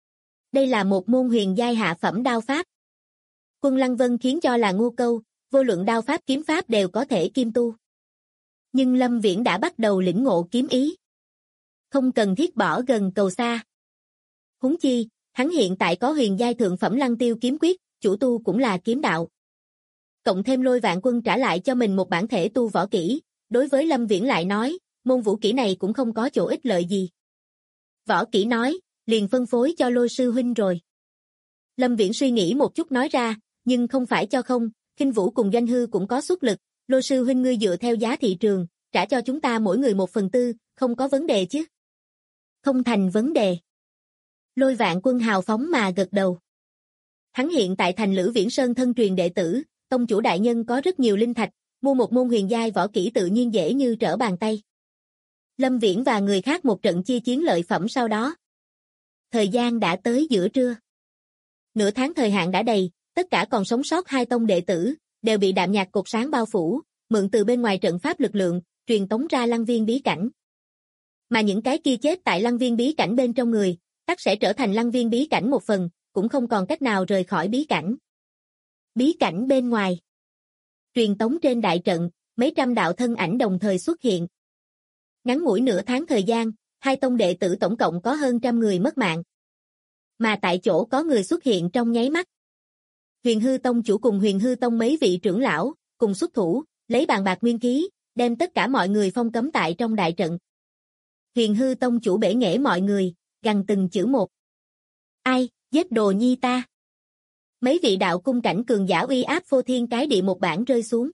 Đây là một môn huyền giai hạ phẩm đao pháp. Quân Lăng Vân khiến cho là ngu câu, vô luận đao pháp kiếm pháp đều có thể kim tu. Nhưng Lâm Viễn đã bắt đầu lĩnh ngộ kiếm ý. Không cần thiết bỏ gần cầu xa. Huống chi, hắn hiện tại có huyền giai thượng phẩm Lăng Tiêu kiếm quyết, chủ tu cũng là kiếm đạo. Cộng thêm Lôi Vạn Quân trả lại cho mình một bản thể tu võ kỹ, đối với Lâm Viễn lại nói, môn vũ kỹ này cũng không có chỗ ích lợi gì. Võ kỹ nói, liền phân phối cho Lôi sư huynh rồi. Lâm Viễn suy nghĩ một chút nói ra, nhưng không phải cho không, Khinh Vũ cùng Doanh Hư cũng có xuất lực, Lôi sư huynh ngươi dựa theo giá thị trường, trả cho chúng ta mỗi người 1/4, không có vấn đề chứ? Không thành vấn đề. Lôi Vạn Quân hào phóng mà gật đầu. Hắn hiện tại thành Lữ Viễn Sơn thân truyền đệ tử, tông chủ đại nhân có rất nhiều linh thạch, mua một môn huyền giai võ kỹ tự nhiên dễ như trở bàn tay. Lâm Viễn và người khác một trận chia chiến lợi phẩm sau đó. Thời gian đã tới giữa trưa. Nửa tháng thời hạn đã đầy, tất cả còn sống sót hai tông đệ tử, đều bị đạm nhạc cột sáng bao phủ, mượn từ bên ngoài trận pháp lực lượng, truyền tống ra Lăng Viên bí cảnh. Mà những cái kia chết tại Lăng Viên bí cảnh bên trong người, tất sẽ trở thành Lăng Viên bí cảnh một phần, cũng không còn cách nào rời khỏi bí cảnh. Bí cảnh bên ngoài. Truyền tống trên đại trận, mấy trăm đạo thân ảnh đồng thời xuất hiện. Ngắn ngủi nửa tháng thời gian, hai tông đệ tử tổng cộng có hơn 100 người mất mạng. Mà tại chỗ có người xuất hiện trong nháy mắt. Huyền Hư Tông chủ cùng Huyền Hư Tông mấy vị trưởng lão, cùng xuất thủ, lấy bàn bạc nguyên khí, đem tất cả mọi người phong cấm tại trong đại trận. Huyền Hư Tông chủ bể nghệ mọi người, gằn từng chữ một. Ai, giết đồ nhi ta? Mấy vị đạo cung cảnh cường giả uy áp phô thiên cái địa một bản rơi xuống.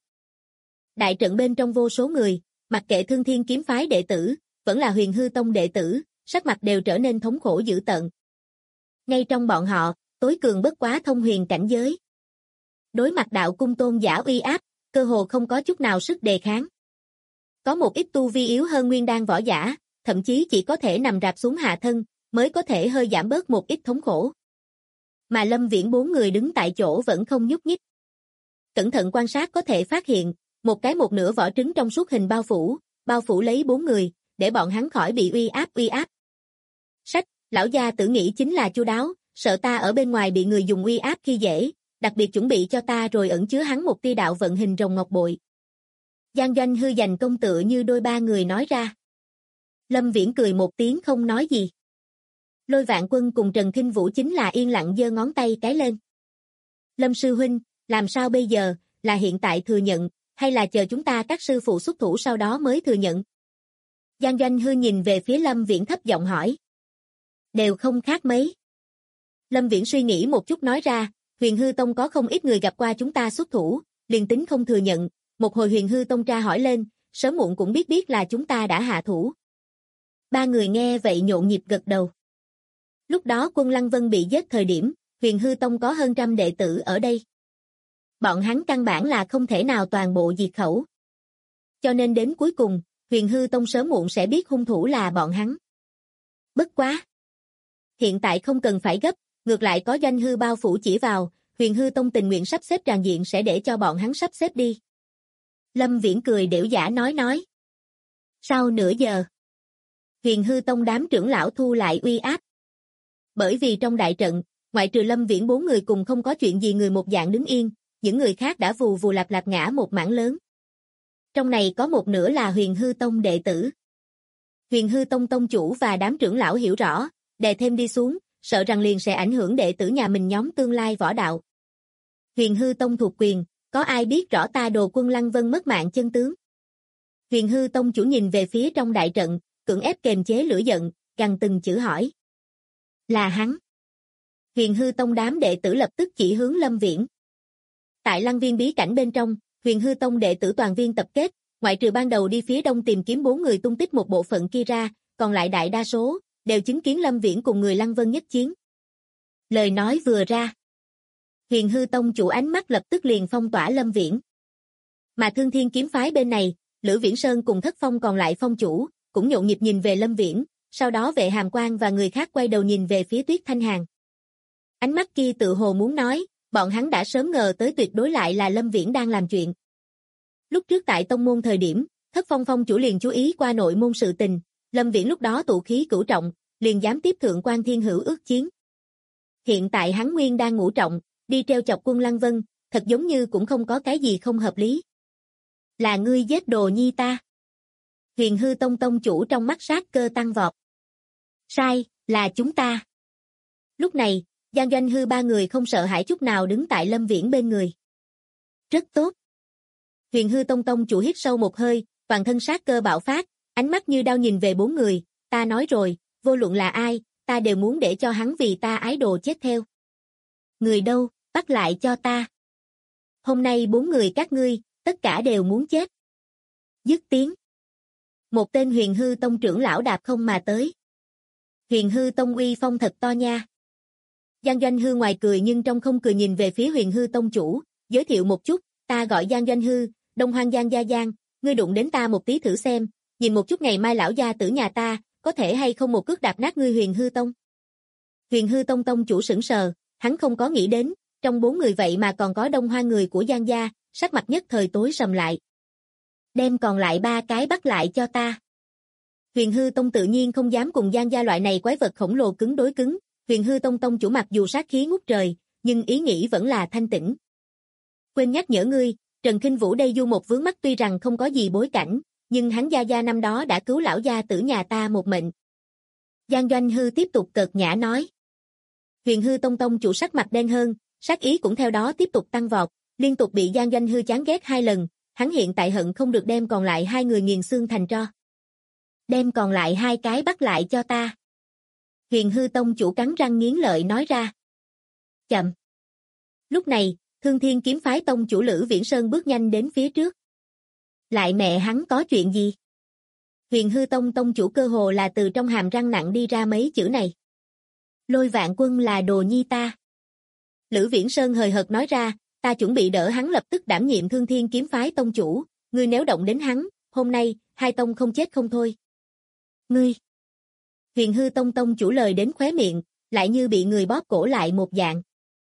Đại trận bên trong vô số người, mặc kệ Thương Thiên kiếm phái đệ tử, vẫn là Huyền Hư Tông đệ tử, sắc mặt đều trở nên thống khổ dữ tợn. Ngay trong bọn họ, tối cường bất quá thông huyền cảnh giới. Đối mặt đạo cung tôn giả uy áp, cơ hồ không có chút nào sức đề kháng. Có một ít tu vi yếu hơn nguyên đan võ giả, thậm chí chỉ có thể nằm rạp xuống hạ thân, mới có thể hơi giảm bớt một ít thống khổ. Mà Lâm Viễn 4 người đứng tại chỗ vẫn không nhúc nhích. Cẩn thận quan sát có thể phát hiện, một nửa vỏ trứng trong suốt hình bao phủ lấy 4 người, để bọn hắn khỏi bị uy áp. Sách, lão gia tử nghĩ chính là chu đáo, sợ ta ở bên ngoài bị người dùng uy áp khi dễ, đặc biệt chuẩn bị cho ta rồi ẩn chứa hắn một tia đạo vận hình rồng ngọc bội. Giang Doanh Hư dành công tựa như đôi ba người nói ra. Lâm Viễn cười một tiếng không nói gì. Lôi Vạn Quân cùng Trần Khinh Vũ chính là yên lặng giơ ngón tay cái lên. Lâm sư huynh, làm sao bây giờ, là hiện tại thừa nhận, hay là chờ chúng ta các sư phụ xuất thủ sau đó mới thừa nhận? Giang Doanh Hư nhìn về phía Lâm Viễn thấp giọng hỏi. Đều không khác mấy. Lâm Viễn suy nghĩ một chút nói ra, Huyền Hư Tông có không ít người gặp qua chúng ta xuất thủ, liền tính không thừa nhận, một hồi Huyền Hư Tông tra hỏi lên, sớm muộn cũng biết là chúng ta đã hạ thủ. Ba người nghe vậy nhộn nhịp gật đầu. Lúc đó Quân Lăng Vân bị giết thời điểm, Huyền Hư Tông có hơn 100 đệ tử ở đây. Bọn hắn căn bản là không thể nào toàn bộ diệt khẩu. Cho nên đến cuối cùng, Huyền Hư Tông sớm muộn sẽ biết hung thủ là bọn hắn. Bất quá. Hiện tại không cần phải gấp, ngược lại có Doanh Hư bao phủ chỉ vào, Huyền Hư Tông tình nguyện sắp xếp tràng diện sẽ để cho bọn hắn sắp xếp đi. Lâm Viễn cười đểu giả nói. Sau nửa giờ, Huyền Hư Tông đám trưởng lão thu lại uy áp. Bởi vì trong đại trận, ngoại trừ Lâm Viễn 4 người cùng không có chuyện gì người một dạng đứng yên, những người khác đã vù vù lạp lạp ngã một mảng lớn. Trong này có một nửa là Huyền Hư Tông đệ tử. Huyền Hư Tông tông chủ và đám trưởng lão hiểu rõ, đè thêm đi xuống, sợ rằng liền sẽ ảnh hưởng đệ tử nhà mình nhóm tương lai võ đạo. Huyền Hư Tông thuộc quyền, có ai biết rõ ta Đồ Quân Lăng Vân mất mạng chân tướng? Huyền Hư Tông chủ nhìn về phía trong đại trận, cưỡng ép kềm chế lửa giận, gằn từng chữ hỏi. Là hắn. Huyền Hư Tông đám đệ tử lập tức chỉ hướng Lâm Viễn. Tại Lăng Viên bí cảnh bên trong, Huyền Hư Tông đệ tử toàn viên tập kết, ngoại trừ ban đầu đi phía đông tìm kiếm 4 người tung tích một bộ phận kia ra, còn lại đại đa số đều chứng kiến Lâm Viễn cùng người Lăng Vân nhất chiến. Lời nói vừa ra, Huyền Hư Tông chủ ánh mắt lập tức liền phong tỏa Lâm Viễn. Mà Thương Thiên kiếm phái bên này, Lữ Viễn Sơn cùng Thất Phong còn lại phong chủ, cũng nhộn nhịp nhìn về Lâm Viễn, sau đó Vệ Hàm Quang và người khác quay đầu nhìn về phía Tuyết Thanh Hàn. Ánh mắt kia tự hồ muốn nói, bọn hắn đã sớm ngờ tới tuyệt đối lại là Lâm Viễn đang làm chuyện. Lúc trước tại tông môn thời điểm, Thất Phong phong chủ liền chú ý qua nội môn sự tình, Lâm Viễn lúc đó tụ khí cửu trọng, liền dám tiếp thượng quan thiên hữu ước chiến. Hiện tại hắn nguyên đang ngũ trọng, đi treo chọc quân Lăng Vân, thật giống như cũng không có cái gì không hợp lý. Là ngươi giết đồ nhi ta. Huyền Hư Tông tông chủ trong mắt sát cơ tăng vọt. Sai, là chúng ta. Lúc này, Giang Doanh Hư ba người không sợ hãi chút nào đứng tại Lâm Viễn bên người. Rất tốt. Huyền Hư Tông tông chủ hít sâu một hơi, toàn thân sát cơ bạo phát, ánh mắt như đao nhìn về 4 người, ta nói rồi, vô luận là ai, ta đều muốn để cho hắn vì ta ái đồ chết theo. Người đâu, bắt lại cho ta. Hôm nay 4 người các ngươi, tất cả đều muốn chết. Dứt tiếng. Một tên Huyền Hư Tông trưởng lão đạp không mà tới. Huyền Hư Tông uy phong thật to nha. Giang Doanh Hư ngoài cười nhưng trong không cười nhìn về phía Huyền Hư Tông chủ, giới thiệu một chút, ta gọi Giang Doanh Hư, Đông Hoang Giang Gia Giang, ngươi đụng đến ta một tí thử xem, nhìn một chút ngày mai lão gia tử nhà ta, có thể hay không một cước đạp nát ngươi Huyền Hư Tông. Huyền Hư Tông tông chủ sững sờ, hắn không có nghĩ đến, trong 4 người vậy mà còn có Đông Hoang người của Giang gia, sắc mặt nhất thời tối sầm lại. Đem còn lại 3 cái bắt lại cho ta. Huyền Hư Tông tự nhiên không dám cùng Giang gia loại này quái vật khổng lồ cứng đối cứng, Huyền Hư Tông tông chủ mặc dù sát khí ngút trời, nhưng ý nghĩ vẫn là thanh tĩnh. Quên nhắc nhở ngươi, Trần Khinh Vũ đây du một vướng mắc tuy rằng không có gì bối cảnh, nhưng hắn gia năm đó đã cứu lão gia tử nhà ta một mệnh. Giang Doanh Hư tiếp tục cợt nhã nói. Huyền Hư Tông tông chủ sắc mặt đen hơn, sát ý cũng theo đó tiếp tục tăng vọt, liên tục bị Giang Doanh Hư chán ghét 2 lần, hắn hiện tại hận không được đem còn lại 2 người nghiền xương thành tro. Đem còn lại 2 cái bắt lại cho ta. Huyền Hư Tông chủ cắn răng nghiến lợi nói ra. Chậm. Lúc này, Thương Thiên kiếm phái tông chủ Lữ Viễn Sơn bước nhanh đến phía trước. Lại mẹ hắn có chuyện gì? Huyền Hư Tông tông chủ cơ hồ là từ trong hàm răng nặng đi ra mấy chữ này. Lôi Vạn Quân là đồ nhi ta. Lữ Viễn Sơn hời hợt nói ra, ta chuẩn bị đỡ hắn lập tức đảm nhiệm Thương Thiên kiếm phái tông chủ, ngươi nếu động đến hắn, hôm nay, 2 tông không chết không thôi. Ngươi. Huyền Hư Tông tông chủ lời đến khóe miệng, lại như bị người bóp cổ lại một dạng.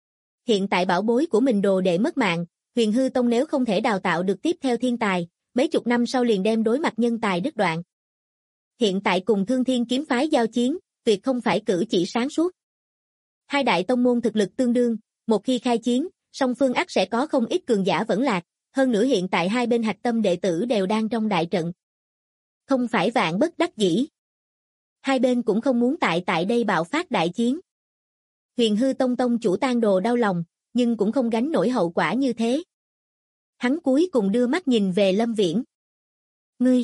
Hiện tại bảo bối của mình đồ đệ mất mạng, Huyền Hư Tông nếu không thể đào tạo được tiếp theo thiên tài, mấy chục năm sau liền đem đối mặt nhân tài đứt đoạn. Hiện tại cùng Thương Thiên kiếm phái giao chiến, tuyệt không phải cử chỉ sáng suốt. 2 đại tông môn thực lực tương đương, một khi khai chiến, song phương ắt sẽ có không ít cường giả vẫn lạc, hơn nữa hiện tại 2 bên hạch tâm đệ tử đều đang trong đại trận. Không phải vạn bất đắc dĩ. 2 bên cũng không muốn tại đây bạo phát đại chiến. Huyền Hư Tông tông chủ Tang Đồ đau lòng, nhưng cũng không gánh nổi hậu quả như thế. Hắn cuối cùng đưa mắt nhìn về Lâm Viễn. Ngươi,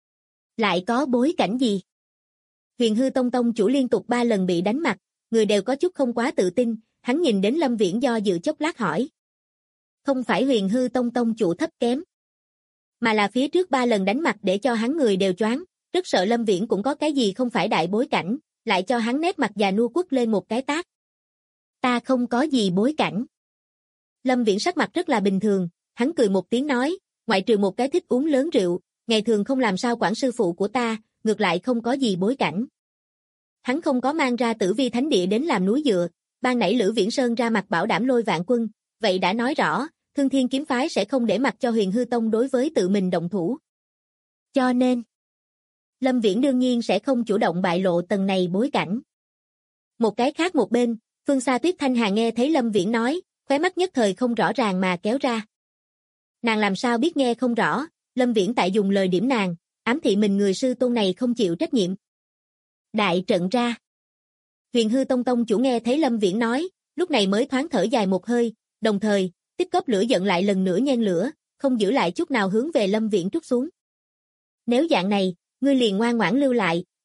lại có bối cảnh gì? Huyền Hư Tông tông chủ liên tục 3 lần bị đánh mặt, người đều có chút không quá tự tin, hắn nhìn đến Lâm Viễn do dự chốc lát hỏi. Không phải Huyền Hư Tông tông chủ thấp kém, mà là phía trước 3 lần đánh mặt để cho hắn người đều choáng, rất sợ Lâm Viễn cũng có cái gì không phải đại bối cảnh, lại cho hắn nét mặt già nua quất lên một cái tát. Ta không có gì bối cảnh. Lâm Viễn sắc mặt rất là bình thường, hắn cười một tiếng nói, ngoại trừ một cái thích uống lớn rượu, ngày thường không làm sao quản sư phụ của ta, ngược lại không có gì bối cảnh. Hắn không có mang ra Tử Vi Thánh Địa đến làm núi dựa, ban nãy Lữ Viễn Sơn ra mặt bảo đảm Lôi Vạn Quân, vậy đã nói rõ, Thương Thiên kiếm phái sẽ không để mặc cho Huyền Hư Tông đối với tự mình động thủ. Cho nên, Lâm Viễn đương nhiên sẽ không chủ động bại lộ tầng này bối cảnh. Một cái khác một bên, phương xa Tuyết Thanh Hà nghe thấy Lâm Viễn nói, khóe mắt nhất thời không rõ ràng mà kéo ra. Nàng làm sao biết nghe không rõ, Lâm Viễn tại dùng lời điểm nàng, ám thị mình người sư tôn này không chịu trách nhiệm. Đại trận ra. Huyền Hư Tông tông chủ nghe thấy Lâm Viễn nói, lúc này mới thoáng thở dài một hơi, đồng thời, tích cóp lửa giận lại lần nữa nhen lửa, không giữ lại chút nào hướng về Lâm Viễn trút xuống. Nếu dạng này, ngươi liền ngoan ngoãn lưu lại,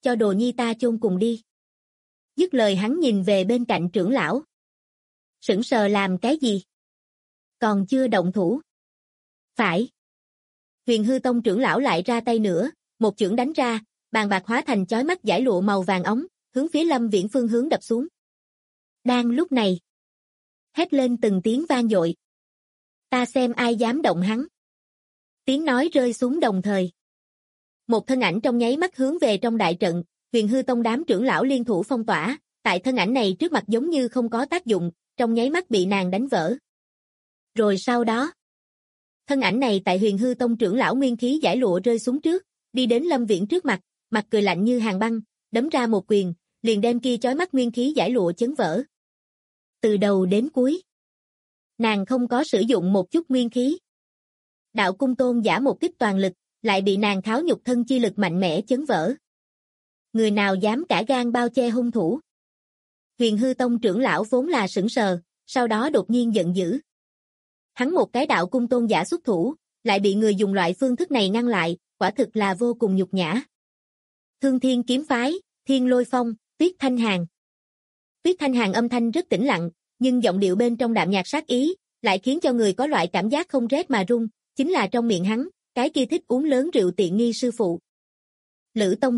cho đồ nhi ta chôn cùng đi. Dứt lời hắn nhìn về bên cạnh trưởng lão. Sững sờ làm cái gì? Còn chưa động thủ. Phải. Huyền Hư Tông trưởng lão lại ra tay nữa, một chưởng đánh ra, bàn bạc hóa thành chói mắt dải lụa màu vàng óng, hướng phía Lâm Viễn phương hướng đập xuống. Đang lúc này, hét lên từng tiếng vang dội. Ta xem ai dám động hắn. Tiếng nói rơi xuống đồng thời. Một thân ảnh trong nháy mắt hướng về trong đại trận, Huyền Hư Tông đám trưởng lão liên thủ phong tỏa, tại thân ảnh này trước mặt giống như không có tác dụng, trong nháy mắt bị nàng đánh vỡ. Rồi sau đó, thân ảnh này tại Huyền Hư Tông trưởng lão nguyên khí giải lụa rơi xuống trước, đi đến Lâm Viễn trước mặt, mặt cười lạnh như hàng băng, đấm ra một quyền, liền đem kia chói mắt nguyên khí giải lụa chấn vỡ. Từ đầu đến cuối, nàng không có sử dụng một chút nguyên khí. Đạo cung tôn giả một kích toàn lực, lại bị nàng tháo nhục thân chi lực mạnh mẽ chấn vỡ. Người nào dám cả gan bao che hung thủ? Huyền Hư Tông trưởng lão vốn là sững sờ, sau đó đột nhiên giận dữ. Hắn một cái đạo cung tôn giả xuất thủ, lại bị người dùng loại phương thức này ngăn lại, quả thực là vô cùng nhục nhã. Thương Thiên kiếm phái, Thiên Lôi Phong, Tuyết Thanh Hàn. Tuyết Thanh Hàn âm thanh rất tĩnh lặng, nhưng giọng điệu bên trong đạm nhạt sát ý, lại khiến cho người có loại cảm giác không rét mà run, chính là trong miệng hắn, cái kia thích uống lớn rượu tiện nghi sư phụ. Lữ Tông.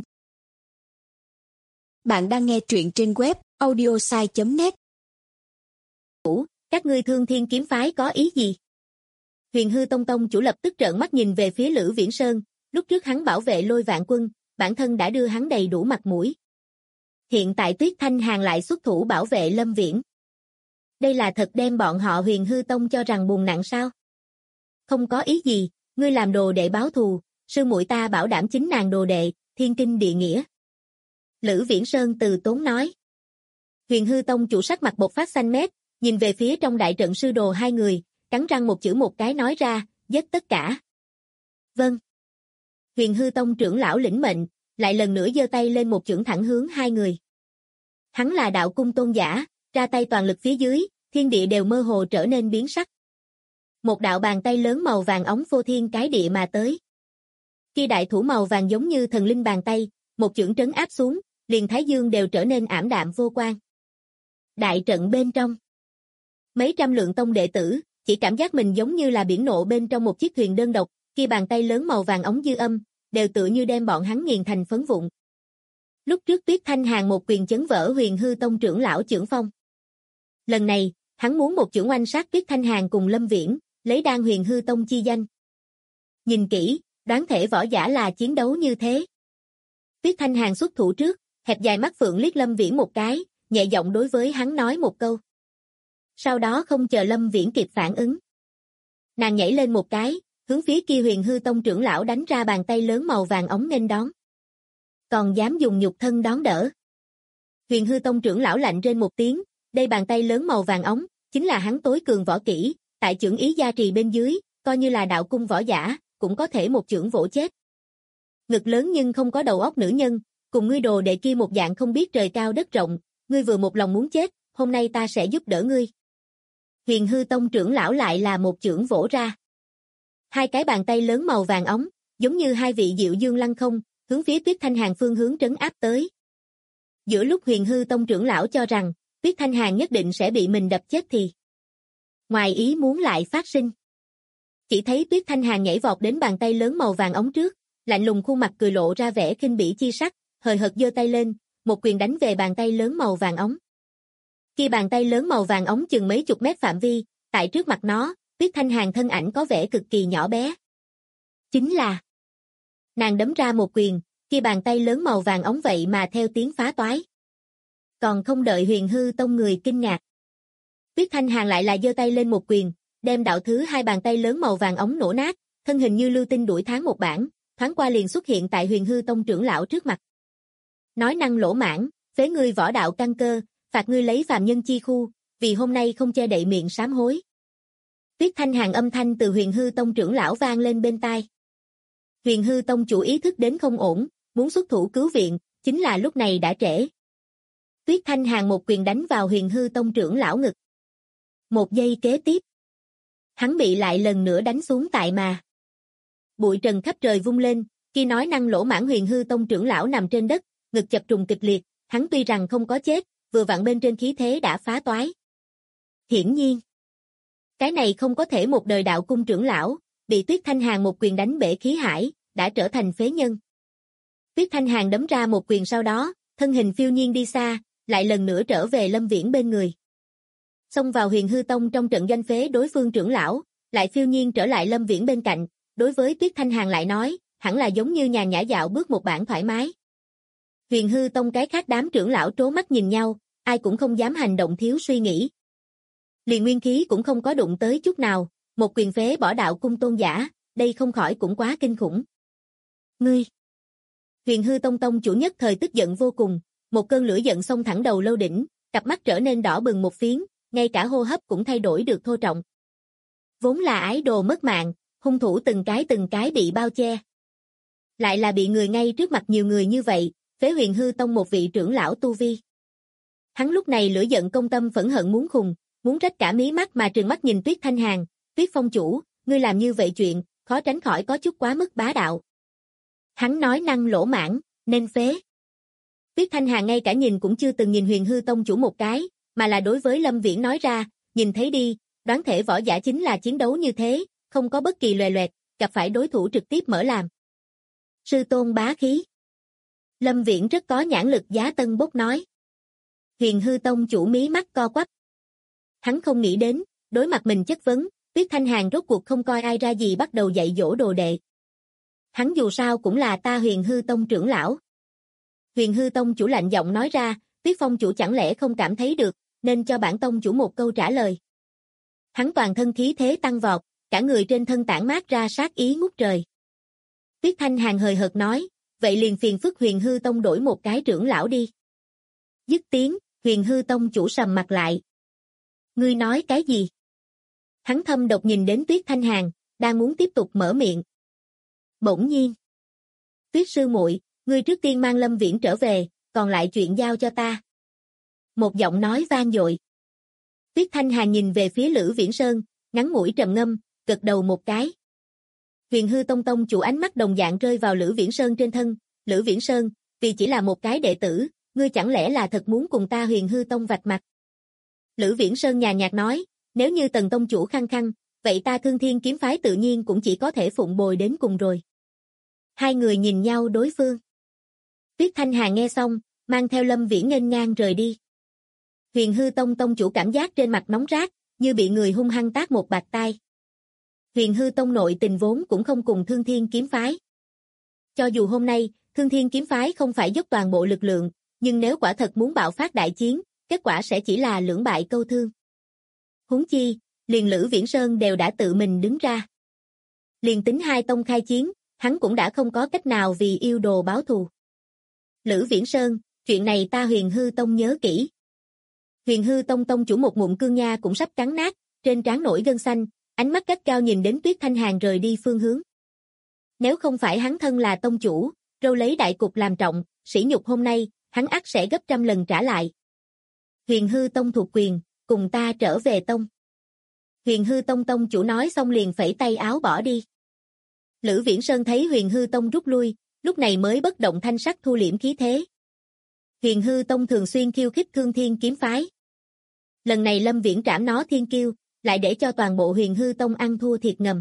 Bạn đang nghe truyện trên web audiosai.net. Các ngươi Thương Thiên kiếm phái có ý gì? Huyền Hư Tông tông chủ lập tức trợn mắt nhìn về phía Lữ Viễn Sơn, lúc trước hắn bảo vệ Lôi Vạn Quân, bản thân đã đưa hắn đầy đủ mặt mũi. Hiện tại Tuyết Thanh Hàn lại xuất thủ bảo vệ Lâm Viễn. Đây là thật đem bọn họ Huyền Hư Tông cho rằng buồn nặng sao? Không có ý gì, ngươi làm đồ đệ báo thù, sư muội ta bảo đảm chính nàng đồ đệ, thiên kinh địa nghĩa. Lữ Viễn Sơn từ tốn nói. Huyền Hư Tông chủ sắc mặt bộc phát xanh mét, nhìn về phía trong đại trận sư đồ hai người, cắn răng một chữ một cái nói ra, giết tất cả. Vâng. Huyền Hư Tông trưởng lão lĩnh mệnh, lại lần nữa giơ tay lên một chưởng thẳng hướng hai người. Hắn là đạo cung tôn giả, ra tay toàn lực phía dưới, thiên địa đều mơ hồ trở nên biến sắc. Một đạo bàn tay lớn màu vàng óng phô thiên cái địa mà tới. Kia đại thủ màu vàng giống như thần linh bàn tay, một chưởng trấn áp xuống, liền thái dương đều trở nên ảm đạm vô quang. Đại trận bên trong, mấy trăm lượng tông đệ tử, chỉ cảm giác mình giống như là biển nộ bên trong một chiếc thuyền đơn độc, kia bàn tay lớn màu vàng óng dư âm, đều tựa như đem bọn hắn nghiền thành phấn vụn. Lúc trước Tuyết Thanh Hàn một quyền chấn vỡ Huyền Hư Tông trưởng lão Chưởng Phong. Lần này, hắn muốn một chưởng oanh sát Tuyết Thanh Hàn cùng Lâm Viễn, lấy đan Huyền Hư Tông chi danh. Nhìn kỹ, đoán thể võ giả là chiến đấu như thế. Tuyết Thanh Hàn xuất thủ trước, hẹp dài mắt phượng liếc Lâm Viễn một cái, nhẹ giọng đối với hắn nói một câu. Sau đó không chờ Lâm Viễn kịp phản ứng. Nàng nhảy lên một cái, hướng phía kia Huyền Hư Tông trưởng lão đánh ra bàn tay lớn màu vàng óng nghênh đón. Còn dám dùng nhục thân đón đỡ. Huyền Hư Tông trưởng lão lạnh rên một tiếng, đây bàn tay lớn màu vàng óng, chính là hắn tối cường võ kỹ, tại chưởng ý gia trì bên dưới, coi như là đạo cung võ giả, cũng có thể một chưởng vỗ chết. Ngực lớn nhưng không có đầu óc nữ nhân, cùng ngươi đồ đệ kia một dạng không biết trời cao đất rộng, ngươi vừa một lòng muốn chết, hôm nay ta sẽ giúp đỡ ngươi. Huyền Hư Tông trưởng lão lại là một chưởng vỗ ra. Hai cái bàn tay lớn màu vàng óng, giống như hai vị diệu dương lăng không, hướng phía Tuyết Thanh Hàn phương hướng trấn áp tới. Giữa lúc Huyền Hư Tông trưởng lão cho rằng, Tuyết Thanh Hàn nhất định sẽ bị mình đập chết thì ngoài ý muốn lại phát sinh. Chỉ thấy Tuyết Thanh Hàn nhảy vọt đến bàn tay lớn màu vàng óng trước, lạnh lùng khuôn mặt cười lộ ra vẻ khinh bỉ chi sắc, hời hợt giơ tay lên, một quyền đánh về bàn tay lớn màu vàng óng. Khi bàn tay lớn màu vàng óng chừng mấy chục mét phạm vi, tại trước mặt nó, Tuyết Thanh Hàn thân ảnh có vẻ cực kỳ nhỏ bé. Chính là nàng đấm ra một quyền, khi bàn tay lớn màu vàng óng vậy mà theo tiếng phá toái. Còn không đợi Huyền Hư Tông người kinh ngạc, Tuyết Thanh Hàn lại là giơ tay lên một quyền, đem đạo thứ hai bàn tay lớn màu vàng óng nổ nát, thân hình như lưu tinh đuổi tháng một bản, thoáng qua liền xuất hiện tại Huyền Hư Tông trưởng lão trước mặt. Nói năng lỗ mãng, phế ngươi võ đạo căn cơ, phạt ngươi lấy phàm nhân chi khu, vì hôm nay không che đậy miệng sám hối. Tuyết Thanh Hàn âm thanh từ Huyền Hư Tông trưởng lão vang lên bên tai. Huyền Hư Tông chủ ý thức đến không ổn, muốn xuất thủ cứu viện, chính là lúc này đã trễ. Tuyết Thanh Hàn một quyền đánh vào Huyền Hư Tông trưởng lão ngực. Một giây kế tiếp, hắn bị lại lần nữa đánh xuống tại mà. Bụi trần khắp trời vung lên, khi nói năng lỗ mãng Huyền Hư Tông trưởng lão nằm trên đất, ngực chập trùng kịch liệt, hắn tuy rằng không có chết, vừa vặn bên trên khí thế đã phá toái. Hiển nhiên, cái này không có thể một đời đạo cung trưởng lão, bị Tuyết Thanh Hàn một quyền đánh bể khí hải, đã trở thành phế nhân. Tuyết Thanh Hàn đấm ra một quyền sau đó, thân hình phiêu nhiên đi xa, lại lần nữa trở về Lâm Viễn bên người. Xông vào Huyền Hư Tông trong trận doanh phế đối phương trưởng lão, lại phiêu nhiên trở lại Lâm Viễn bên cạnh, đối với Tuyết Thanh Hàn lại nói, hẳn là giống như nhàn nhã dạo bước một bản thoải mái. Huyền Hư Tông cái khác đám trưởng lão trố mắt nhìn nhau, ai cũng không dám hành động thiếu suy nghĩ. Liền nguyên khí cũng không có đụng tới chút nào, một quyền phế bỏ đạo cung tôn giả, đây không khỏi cũng quá kinh khủng. Ngươi! Huyền Hư Tông tông chủ nhất thời tức giận vô cùng, một cơn lửa giận xông thẳng đầu lâu đỉnh, cặp mắt trở nên đỏ bừng một phiến, ngay cả hô hấp cũng thay đổi được thô trọng. Vốn là ái đồ mất mạng, hung thủ từng cái bị bao che. Lại là bị người ngay trước mặt nhiều người như vậy, phế Huyền Hư Tông một vị trưởng lão tu vi. Hắn lúc này lửa giận công tâm phẫn hận muốn khùng, muốn rách cả mí mắt mà trừng mắt nhìn Tuyết Thanh Hàn, Tuyết Phong chủ, ngươi làm như vậy chuyện, khó tránh khỏi có chút quá mức bá đạo. Hắn nói năng lỗ mãng, nên phế. Tuyết Thanh Hàn ngay cả nhìn cũng chưa từng nhìn Huyền Hư Tông chủ một cái, mà là đối với Lâm Viễn nói ra, nhìn thấy đi, đoán thể võ giả chính là chiến đấu như thế, không có bất kỳ loè loẹt, gặp phải đối thủ trực tiếp mở làm. Sư tôn bá khí. Lâm Viễn rất có nhãn lực giá tân bốc nói. Huyền Hư Tông chủ mí mắt co quắp. Hắn không nghĩ đến, đối mặt mình chất vấn, Tuyết Thanh Hàn rốt cuộc không coi ai ra gì bắt đầu dạy dỗ đồ đệ. Hắn dù sao cũng là ta Huyền Hư Tông trưởng lão. Huyền Hư Tông chủ lạnh giọng nói ra, Tuyết Phong chủ chẳng lẽ không cảm thấy được, nên cho bản tông chủ một câu trả lời. Hắn toàn thân khí thế tăng vọt, cả người trên thân tản mát ra sát ý ngút trời. Tuyết Thanh Hàn hời hợt nói, vậy liền phiền phức Huyền Hư Tông đổi một cái trưởng lão đi. Dứt tiếng, Huyền Hư Tông chủ sầm mặt lại. Ngươi nói cái gì? Hắn thâm độc nhìn đến Tuyết Thanh Hàn, đang muốn tiếp tục mở miệng. Bỗng nhiên. Tuyết sư muội, ngươi trước tiên mang Lâm Viễn trở về, còn lại chuyện giao cho ta. Một giọng nói vang dội. Tuyết Thanh Hàn nhìn về phía Lữ Viễn Sơn, ngắn ngủi trầm ngâm, gật đầu một cái. Huyền Hư Tông tông chủ ánh mắt đồng dạng rơi vào Lữ Viễn Sơn trên thân. Lữ Viễn Sơn, vì chỉ là một cái đệ tử, ngươi chẳng lẽ là thật muốn cùng ta Huyền Hư Tông vạch mặt? Lữ Viễn Sơn nhàn nhạt nói, nếu như Tần tông chủ khăng khăng, vậy ta Thương Thiên kiếm phái tự nhiên cũng chỉ có thể phụng bồi đến cùng rồi. Hai người nhìn nhau đối phương. Tuyết Thanh Hàn nghe xong, mang theo Lâm Viễn nghênh ngang rời đi. Huyền Hư Tông tông chủ cảm giác trên mặt nóng rát, như bị người hung hăng tát một bạt tai. Huyền Hư Tông nội tình vốn cũng không cùng Thương Thiên kiếm phái. Cho dù hôm nay, Thương Thiên kiếm phái không phải dốc toàn bộ lực lượng, nhưng nếu quả thật muốn bạo phát đại chiến, kết quả sẽ chỉ là lưỡng bại câu thương. Huống chi, liền Lữ Viễn Sơn đều đã tự mình đứng ra. Liền tính hai tông khai chiến, hắn cũng đã không có cách nào vì yêu đồ báo thù. Lữ Viễn Sơn, chuyện này ta Huyền Hư Tông nhớ kỹ. Huyền Hư Tông tông chủ một ngụm cương nha cũng sắp cắn nát, trên trán nổi gân xanh, ánh mắt gắt gao nhìn đến Tuyết Thanh Hàn rời đi phương hướng. Nếu không phải hắn thân là tông chủ, râu lấy đại cục làm trọng, sỉ nhục hôm nay, hắn ắt sẽ gấp trăm lần trả lại. Huyền Hư Tông thuộc quyền, cùng ta trở về tông. Huyền Hư Tông tông chủ nói xong liền phẩy tay áo bỏ đi. Lữ Viễn Sơn thấy Huyền Hư Tông rút lui, lúc này mới bất động thanh sắc thu liễm khí thế. Huyền Hư Tông thường xuyên khiêu khích Thương Thiên kiếm phái. Lần này Lâm Viễn trảm nó thiên kiêu, lại để cho toàn bộ Huyền Hư Tông ăn thua thiệt ngầm.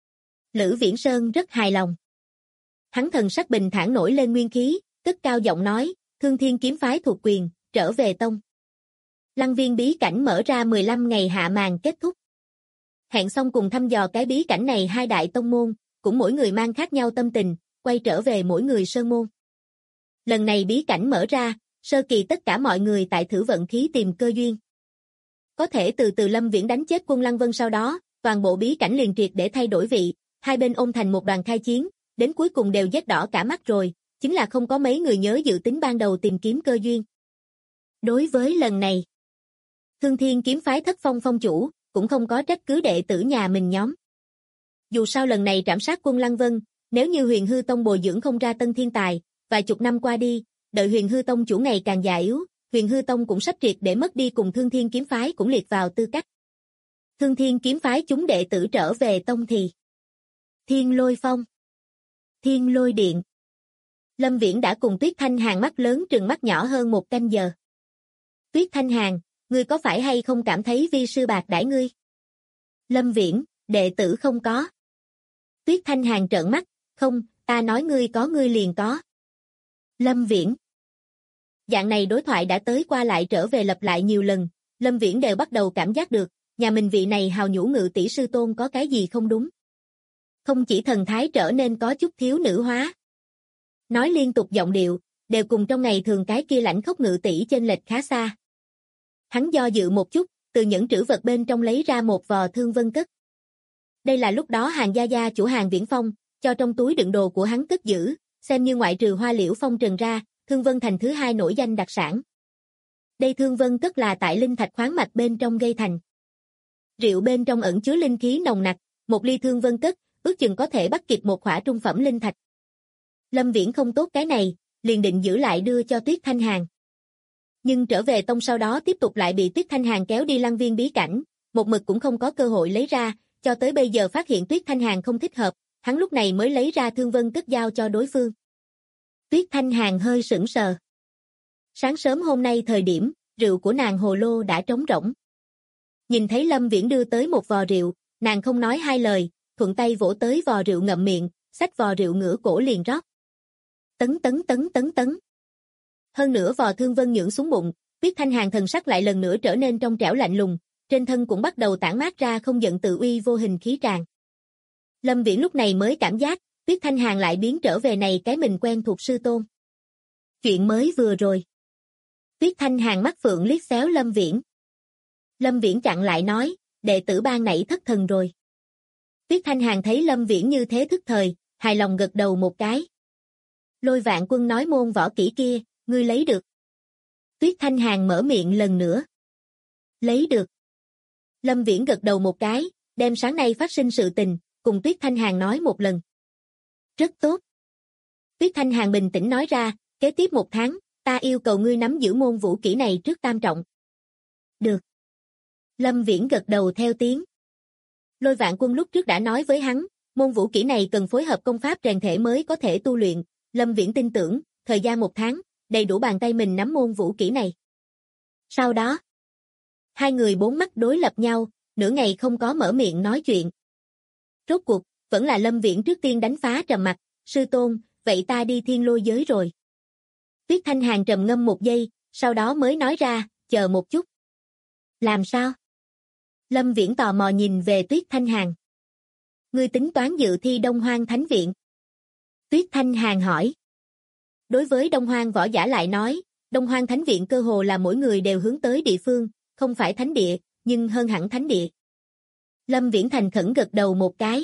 Lữ Viễn Sơn rất hài lòng. Hắn thần sắc bình thản nổi lên nguyên khí, cất cao giọng nói, Thương Thiên kiếm phái thuộc quyền, trở về tông. Lăng viên bí cảnh mở ra 15 ngày hạ màn kết thúc. Hẹn xong cùng thăm dò cái bí cảnh này hai đại tông môn, cũng mỗi người mang khác nhau tâm tình, quay trở về mỗi người sơn môn. Lần này bí cảnh mở ra, sơ kỳ tất cả mọi người tại thử vận khí tìm cơ duyên. Có thể từ từ Lâm Viễn đánh chết Quân Lăng Vân sau đó, toàn bộ bí cảnh liền triệt để thay đổi vị, hai bên ôm thành một đoàn khai chiến, đến cuối cùng đều vết đỏ cả mắt rồi, chính là không có mấy người nhớ dự tính ban đầu tìm kiếm cơ duyên. Đối với lần này, Thương Thiên kiếm phái Thất Phong phong chủ, cũng không có trách cứ đệ tử nhà mình nhóm. Dù sao lần này trảm sát Quân Lăng Vân, nếu như Huyền Hư Tông bồi dưỡng không ra tân thiên tài, vài chục năm qua đi, đợi Huyền Hư Tông chủ ngày càng già yếu, Huyền Hư Tông cũng sắp triệt để mất đi cùng Thương Thiên kiếm phái cũng liệt vào tư cách. Thương Thiên kiếm phái chúng đệ tử trở về tông thì Thiên Lôi Phong, Thiên Lôi Điện, Lâm Viễn đã cùng Tuyết Thanh Hàn mắt lớn trừng mắt nhỏ hơn 1 canh giờ. Tuyết Thanh Hàn, ngươi có phải hay không cảm thấy vi sư bạc đãi ngươi? Lâm Viễn, đệ tử không có. Tuyết Thanh Hàn trợn mắt, không, ta nói ngươi có ngươi liền có. Lâm Viễn. Dạng này đối thoại đã tới qua lại trở về lặp lại nhiều lần, Lâm Viễn đều bắt đầu cảm giác được, nhà mình vị này hào nhũ ngự tỷ sư tôn có cái gì không đúng. Không chỉ thần thái trở nên có chút thiếu nữ hóa. Nói liên tục giọng điệu, đều cùng trong ngày thường cái kia lãnh khốc ngự tỷ chênh lệch khá xa. Hắn do dự một chút, từ những trữ vật bên trong lấy ra một vò thương vân cất. Đây là lúc đó Hàng gia gia chủ Hàng Viễn Phong, cho trong túi đựng đồ của hắn cất giữ, xem như ngoại trừ hoa liễu phong trần ra, Thương Vân Thành thứ 2 nổi danh đặc sản. Đây Thương Vân cất là tại linh thạch khoáng mạch bên trong gây thành. Rượu bên trong ẩn chứa linh khí nồng nặc, một ly Thương Vân cất, ước chừng có thể bắt kịp một khỏa trung phẩm linh thạch. Lâm Viễn không tốt cái này, liền định giữ lại đưa cho Tuyết Thanh Hàn. Nhưng trở về tông sau đó tiếp tục lại bị Tuyết Thanh Hàn kéo đi Lăng Viên bí cảnh, một mực cũng không có cơ hội lấy ra, cho tới bây giờ phát hiện Tuyết Thanh Hàn không thích hợp, hắn lúc này mới lấy ra Thương Vân cất giao cho đối phương. Tuyết Thanh Hàn hơi sững sờ. Sáng sớm hôm nay thời điểm, rượu của nàng hồ lô đã trống rỗng. Nhìn thấy Lâm Viễn đưa tới một vò rượu, nàng không nói hai lời, thuận tay vỗ tới vò rượu ngậm miệng, xách vò rượu ngửa cổ liền rót. Tấn tấn tấn tấn tấn. Hơn nữa vò Thương Vân nhưỡng xuống bụng, Tuyết Thanh Hàn thần sắc lại lần nữa trở nên trong trẻo lạnh lùng, trên thân cũng bắt đầu tản mát ra không giận tự uy vô hình khí tràng. Lâm Viễn lúc này mới cảm giác, Tuyết Thanh Hàn lại biến trở về này cái mình quen thuộc sư tôn. Chuyện mới vừa rồi. Tuyết Thanh Hàn mắt phượng liếc xéo Lâm Viễn. Lâm Viễn chặn lại nói, đệ tử ban nãy thất thần rồi. Tuyết Thanh Hàn thấy Lâm Viễn như thế thức thời, hài lòng gật đầu một cái. Lôi Vạn Quân nói môn võ kỹ kia, ngươi lấy được. Tuyết Thanh Hàn mở miệng lần nữa. Lấy được. Lâm Viễn gật đầu một cái, đem sáng nay phát sinh sự tình, cùng Tuyết Thanh Hàn nói một lần. Rất tốt. Tuyết Thanh Hàn bình tĩnh nói ra, kế tiếp 1 tháng, ta yêu cầu ngươi nắm giữ môn vũ kỹ này trước tam trọng. Được. Lâm Viễn gật đầu theo tiếng. Lôi Vạn Quân lúc trước đã nói với hắn, môn vũ kỹ này cần phối hợp công pháp rèn thể mới có thể tu luyện, Lâm Viễn tin tưởng, thời gian 1 tháng, đầy đủ bàn tay mình nắm môn vũ kỹ này. Sau đó, hai người bốn mắt đối lập nhau, nửa ngày không có mở miệng nói chuyện. Rốt cuộc, vẫn là Lâm Viễn trước tiên đánh phá trầm mặc, sư tôn, vậy ta đi thiên lôi giới rồi. Tuyết Thanh Hàn trầm ngâm một giây, sau đó mới nói ra, chờ một chút. Làm sao? Lâm Viễn tò mò nhìn về Tuyết Thanh Hàn. Ngươi tính toán dự thi Đông Hoang Thánh Viện? Tuyết Thanh Hàn hỏi. Đối với Đông Hoang võ giả lại nói, Đông Hoang Thánh Viện cơ hồ là mỗi người đều hướng tới địa phương, không phải thánh địa, nhưng hơn hẳn thánh địa. Lâm Viễn thành khẩn gật đầu một cái,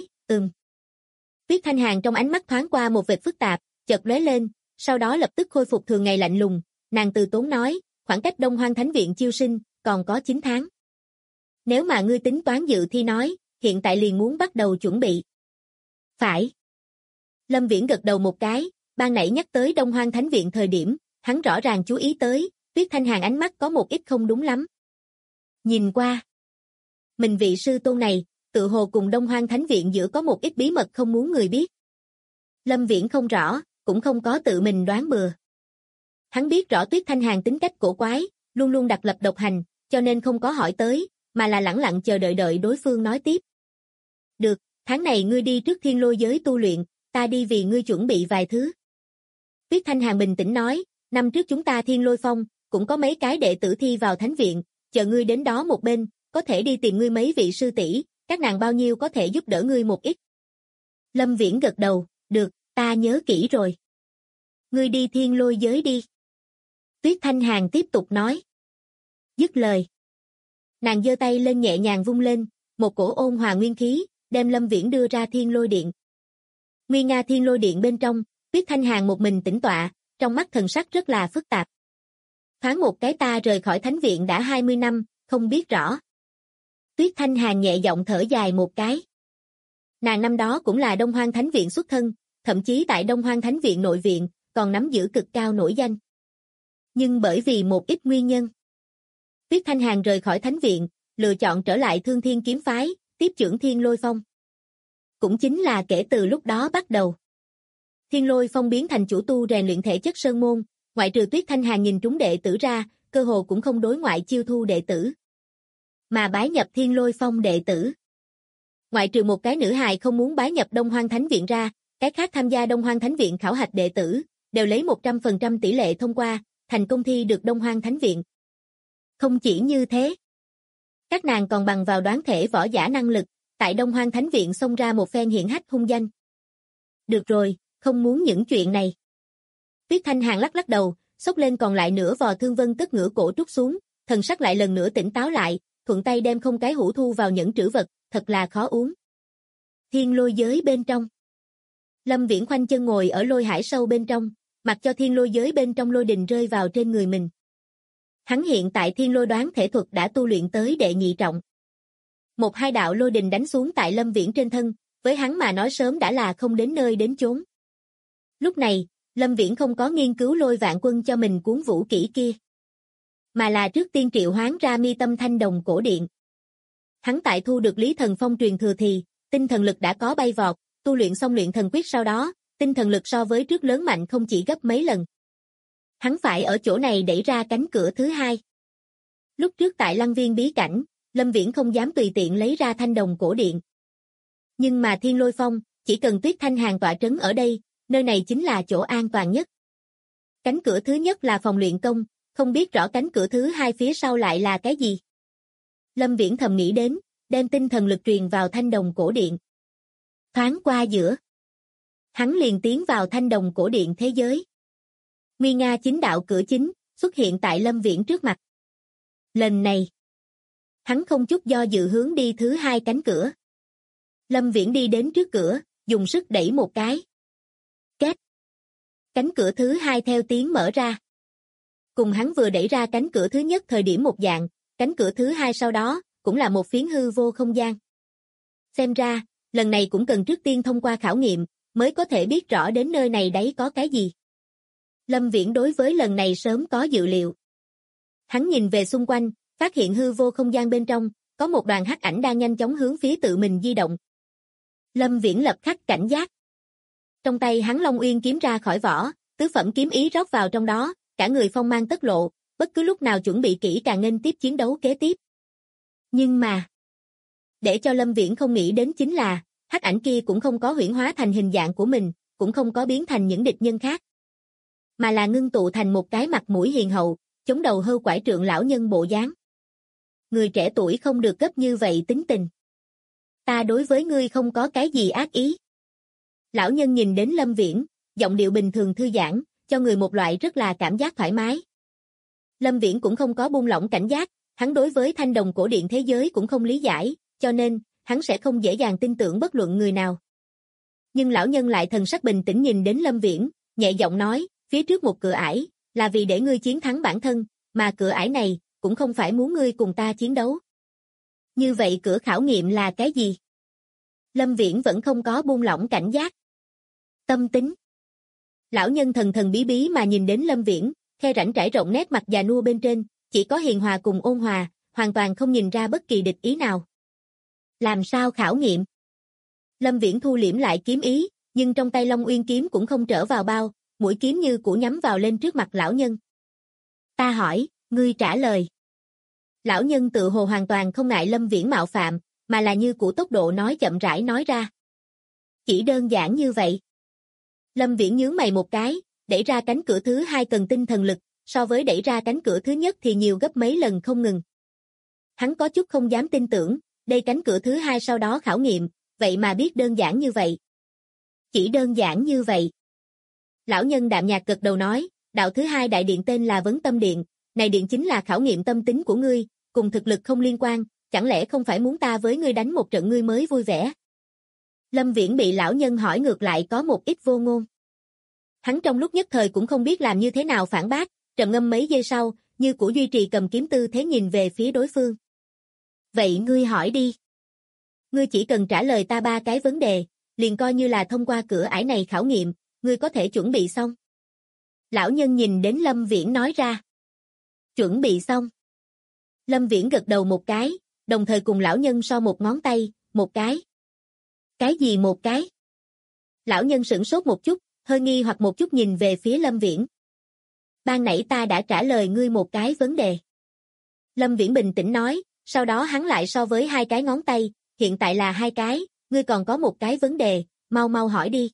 Tuyết Thanh Hàn trong ánh mắt thoáng qua một vệt phức tạp, chợt lóe lên, sau đó lập tức khôi phục thường ngày lạnh lùng, nàng từ tốn nói, khoảng cách Đông Hoang Thánh Viện chiêu sinh, còn có 9 tháng. Nếu mà ngươi tính toán dự thi nói, hiện tại liền muốn bắt đầu chuẩn bị. Phải. Lâm Viễn gật đầu một cái, ban nãy nhắc tới Đông Hoang Thánh Viện thời điểm, hắn rõ ràng chú ý tới, Tuyết Thanh Hàn ánh mắt có một ít không đúng lắm. Nhìn qua, mình vị sư tôn này, tự hồ cùng Đông Hoang Thánh Viện giữa có một ít bí mật không muốn người biết. Lâm Viễn không rõ, cũng không có tự mình đoán bừa. Hắn biết rõ Tuyết Thanh Hàn tính cách cổ quái, luôn luôn đặc lập độc hành, cho nên không có hỏi tới, mà là lẳng lặng chờ đợi đối phương nói tiếp. Được, tháng này ngươi đi trước thiên lôi giới tu luyện, ta đi vì ngươi chuẩn bị vài thứ. Tuyết Thanh Hàn bình tĩnh nói, năm trước chúng ta thiên lôi phong, cũng có mấy cái đệ tử thi vào thánh viện, chờ ngươi đến đó một bên, có thể đi tìm ngươi mấy vị sư tỷ, các nàng bao nhiêu có thể giúp đỡ ngươi một ít. Lâm Viễn gật đầu, được, ta nhớ kỹ rồi. Ngươi đi thiên lôi giới đi. Tuyết Thanh Hàn tiếp tục nói. Dứt lời. Nàng giơ tay lên nhẹ nhàng vung lên, một cổ ôn hòa nguyên khí, đem Lâm Viễn đưa ra thiên lôi điện. Nguy nga thiên lôi điện bên trong, Tuyết Thanh Hàn một mình tĩnh tọa, trong mắt thần sắc rất là phức tạp. Thoáng một cái ta rời khỏi thánh viện đã 20 năm, không biết rõ. Tuyết Thanh Hàn nhẹ giọng thở dài một cái. Nàng năm đó cũng là Đông Hoang Thánh Viện xuất thân, thậm chí tại Đông Hoang Thánh Viện nội viện, còn nắm giữ cực cao nổi danh. Nhưng bởi vì một ít nguyên nhân, Tuyết Thanh Hàn rời khỏi Thánh Viện, lựa chọn trở lại Thương Thiên Kiếm Phái, tiếp chưởng Thiên Lôi Phong. Cũng chính là kể từ lúc đó bắt đầu. Thiên Lôi Phong biến thành chủ tu rèn luyện thể chất sơn môn, ngoại trừ Tuyết Thanh Hàn nhìn trúng đệ tử ra, cơ hồ cũng không đối ngoại chiêu thu đệ tử, mà bái nhập Thiên Lôi Phong đệ tử. Ngoại trừ một cái nữ hài không muốn bái nhập Đông Hoang Thánh Viện ra, cái khác tham gia Đông Hoang Thánh Viện khảo hạch đệ tử, đều lấy 100% tỷ lệ thông qua, thành công thi được Đông Hoang Thánh Viện. Không chỉ như thế, các nàng còn bằng vào đoán thể võ giả năng lực, tại Đông Hoang Thánh Viện xông ra một phen hiển hách hung danh. Được rồi, không muốn những chuyện này. Tuyết Thanh Hàn lắc lắc đầu, xốc lên còn lại nửa vò thương vân tức ngửa cổ trút xuống, thần sắc lại lần nữa tỉnh táo lại, thuận tay đem không cái hũ thu vào nhẫn trữ vật, thật là khó uống. Thiên lôi giới bên trong. Lâm Viễn khoanh chân ngồi ở lôi hải sâu bên trong, mặc cho thiên lôi giới bên trong lôi đình rơi vào trên người mình. Hắn hiện tại thiên lôi đoán thể thuật đã tu luyện tới đệ nhị trọng. Một hai đạo lôi đình đánh xuống tại Lâm Viễn trên thân, với hắn mà nói sớm đã là không đến nơi đến chốn. Lúc này, Lâm Viễn không có nghiên cứu lôi vạn quân cho mình cuốn vũ kỹ kia, mà là trước tiên triệu hoán ra mi tâm thanh đồng cổ điện. Hắn tại thu được Lý Thần Phong truyền thừa thì, tinh thần lực đã có bay vọt, tu luyện xong luyện thần quyết sau đó, tinh thần lực so với trước lớn mạnh không chỉ gấp mấy lần. Hắn phải ở chỗ này đẩy ra cánh cửa thứ hai. Lúc trước tại Lăng Viên bí cảnh, Lâm Viễn không dám tùy tiện lấy ra thanh đồng cổ điện. Nhưng mà Thiên Lôi Phong, chỉ cần Tuyết Thanh Hàn tọa trấn ở đây, nơi này chính là chỗ an toàn nhất. Cánh cửa thứ nhất là phòng luyện công, không biết rõ cánh cửa thứ hai phía sau lại là cái gì. Lâm Viễn thầm nghĩ đến, đem tinh thần lực truyền vào thanh đồng cổ điện. Thoáng qua giữa, hắn liền tiến vào thanh đồng cổ điện thế giới. Nguy nga chính đạo cửa chính, xuất hiện tại Lâm Viễn trước mặt. Lần này, hắn không chút do dự hướng đi thứ hai cánh cửa. Lâm Viễn đi đến trước cửa, dùng sức đẩy một cái. Két. Cánh cửa thứ hai theo tiếng mở ra. Cùng hắn vừa đẩy ra cánh cửa thứ nhất thời điểm một dạng, cánh cửa thứ hai sau đó, cũng là một phiến hư vô không gian. Xem ra, lần này cũng cần trước tiên thông qua khảo nghiệm, mới có thể biết rõ đến nơi này đấy có cái gì. Lâm Viễn đối với lần này sớm có dự liệu. Hắn nhìn về xung quanh, phát hiện hư vô không gian bên trong, có một đoàn hắc ảnh đang nhanh chóng hướng phía tự mình di động. Lâm Viễn lập khắc cảnh giác. Trong tay hắn Long Uyên kiếm ra khỏi vỏ, tứ phẩm kiếm ý rót vào trong đó, cả người phong mang tất lộ, bất cứ lúc nào chuẩn bị kỹ càng nghênh tiếp chiến đấu kế tiếp. Nhưng mà, để cho Lâm Viễn không nghĩ đến chính là, hắc ảnh kia cũng không có huyễn hóa thành hình dạng của mình, cũng không có biến thành những địch nhân khác, mà là ngưng tụ thành một cái mặt mũi hiền hậu, chống đầu hươu quải trượng lão nhân bộ dáng. Người trẻ tuổi không được gấp như vậy tính tình. Ta đối với ngươi không có cái gì ác ý. Lão nhân nhìn đến Lâm Viễn, giọng điệu bình thường thư giãn, cho người một loại rất là cảm giác thoải mái. Lâm Viễn cũng không có buông lỏng cảnh giác, hắn đối với thanh đồng cổ điện thế giới cũng không lý giải, cho nên, hắn sẽ không dễ dàng tin tưởng bất luận người nào. Nhưng lão nhân lại thần sắc bình tĩnh nhìn đến Lâm Viễn, nhẹ giọng nói, phía trước một cửa ải, là vì để ngươi chiến thắng bản thân, mà cửa ải này, cũng không phải muốn ngươi cùng ta chiến đấu. Như vậy cửa khảo nghiệm là cái gì? Lâm Viễn vẫn không có buông lỏng cảnh giác. Tâm tính. Lão nhân thần thần bí bí mà nhìn đến Lâm Viễn, khe rãnh trải rộng nét mặt già nua bên trên, chỉ có hiền hòa cùng ôn hòa, hoàn toàn không nhìn ra bất kỳ địch ý nào. Làm sao khảo nghiệm? Lâm Viễn thu liễm lại kiếm ý, nhưng trong tay Long Uyên kiếm cũng không trở vào bao, mũi kiếm như cũ nhắm vào lên trước mặt lão nhân. Ta hỏi, ngươi trả lời. Lão nhân tự hồ hoàn toàn không ngại Lâm Viễn mạo phạm, mà là như cũ tốc độ nói chậm rãi nói ra. Chỉ đơn giản như vậy. Lâm Viễn nhướng mày một cái, đẩy ra cánh cửa thứ hai cần tinh thần lực, so với đẩy ra cánh cửa thứ nhất thì nhiều gấp mấy lần không ngừng. Hắn có chút không dám tin tưởng, đây cánh cửa thứ hai sau đó khảo nghiệm, vậy mà biết đơn giản như vậy. Chỉ đơn giản như vậy. Lão nhân đạm nhạt gật đầu nói, đạo thứ hai đại điện tên là Vấn Tâm Điện, này điện chính là khảo nghiệm tâm tính của ngươi, cùng thực lực không liên quan, chẳng lẽ không phải muốn ta với ngươi đánh một trận ngươi mới vui vẻ? Lâm Viễn bị lão nhân hỏi ngược lại có một ít vô ngôn. Hắn trong lúc nhất thời cũng không biết làm như thế nào phản bác, trầm ngâm mấy giây sau, như cũ duy trì cầm kiếm tư thế nhìn về phía đối phương. Vậy ngươi hỏi đi. Ngươi chỉ cần trả lời ta 3 cái vấn đề, liền coi như là thông qua cửa ải này khảo nghiệm, ngươi có thể chuẩn bị xong. Lão nhân nhìn đến Lâm Viễn nói ra. Chuẩn bị xong. Lâm Viễn gật đầu một cái, đồng thời cùng lão nhân so một ngón tay, một cái. Cái gì một cái? Lão nhân sửng sốt một chút, hơi nghi hoặc một chút nhìn về phía Lâm Viễn. Ban nãy ta đã trả lời ngươi một cái vấn đề. Lâm Viễn bình tĩnh nói, sau đó hắn lại so với hai cái ngón tay, hiện tại là hai cái, ngươi còn có một cái vấn đề, mau mau hỏi đi.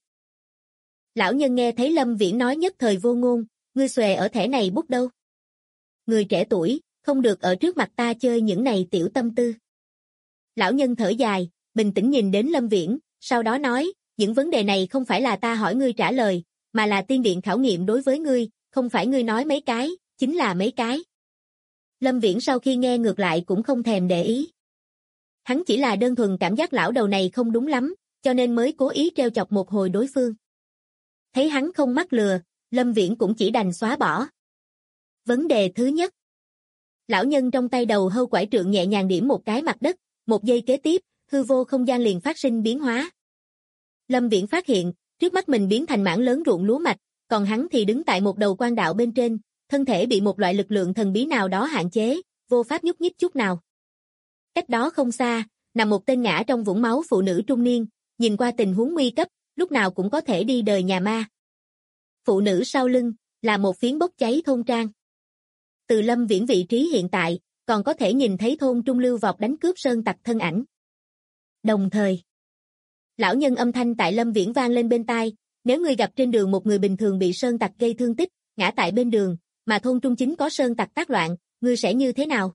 Lão nhân nghe thấy Lâm Viễn nói nhất thời vô ngôn, ngươi xuề ở thẻ này bút đâu? Người trẻ tuổi, không được ở trước mặt ta chơi những này tiểu tâm tư. Lão nhân thở dài, bình tĩnh nhìn đến Lâm Viễn, sau đó nói, những vấn đề này không phải là ta hỏi ngươi trả lời, mà là tiên điện khảo nghiệm đối với ngươi, không phải ngươi nói mấy cái, chính là mấy cái. Lâm Viễn sau khi nghe ngược lại cũng không thèm để ý. Hắn chỉ là đơn thuần cảm giác lão đầu này không đúng lắm, cho nên mới cố ý trêu chọc một hồi đối phương. Thấy hắn không mắc lừa, Lâm Viễn cũng chỉ đành xóa bỏ. Vấn đề thứ nhất. Lão nhân trong tay đầu hâu quải trượng nhẹ nhàng điểm một cái mặt đất, một giây kế tiếp, hư vô không gian liền phát sinh biến hóa. Lâm Viễn phát hiện, trước mắt mình biến thành mảng lớn ruộng lúa mạch, còn hắn thì đứng tại một đầu quan đạo bên trên, thân thể bị một loại lực lượng thần bí nào đó hạn chế, vô pháp nhúc nhích chút nào. Cách đó không xa, nằm một tên ngã trong vũng máu phụ nữ trung niên, nhìn qua tình huống nguy cấp, lúc nào cũng có thể đi đời nhà ma. Phụ nữ sau lưng, là một phiến bốc cháy thôn trang. Từ Lâm Viễn vị trí hiện tại, còn có thể nhìn thấy thôn trung lưu vọt đánh cướp sơn tặc thân ảnh. Đồng thời, lão nhân âm thanh tại Lâm Viễn vang lên bên tai, nếu ngươi gặp trên đường một người bình thường bị sơn tặc gây thương tích, ngã tại bên đường, mà thôn trung chính có sơn tặc tác loạn, ngươi sẽ như thế nào?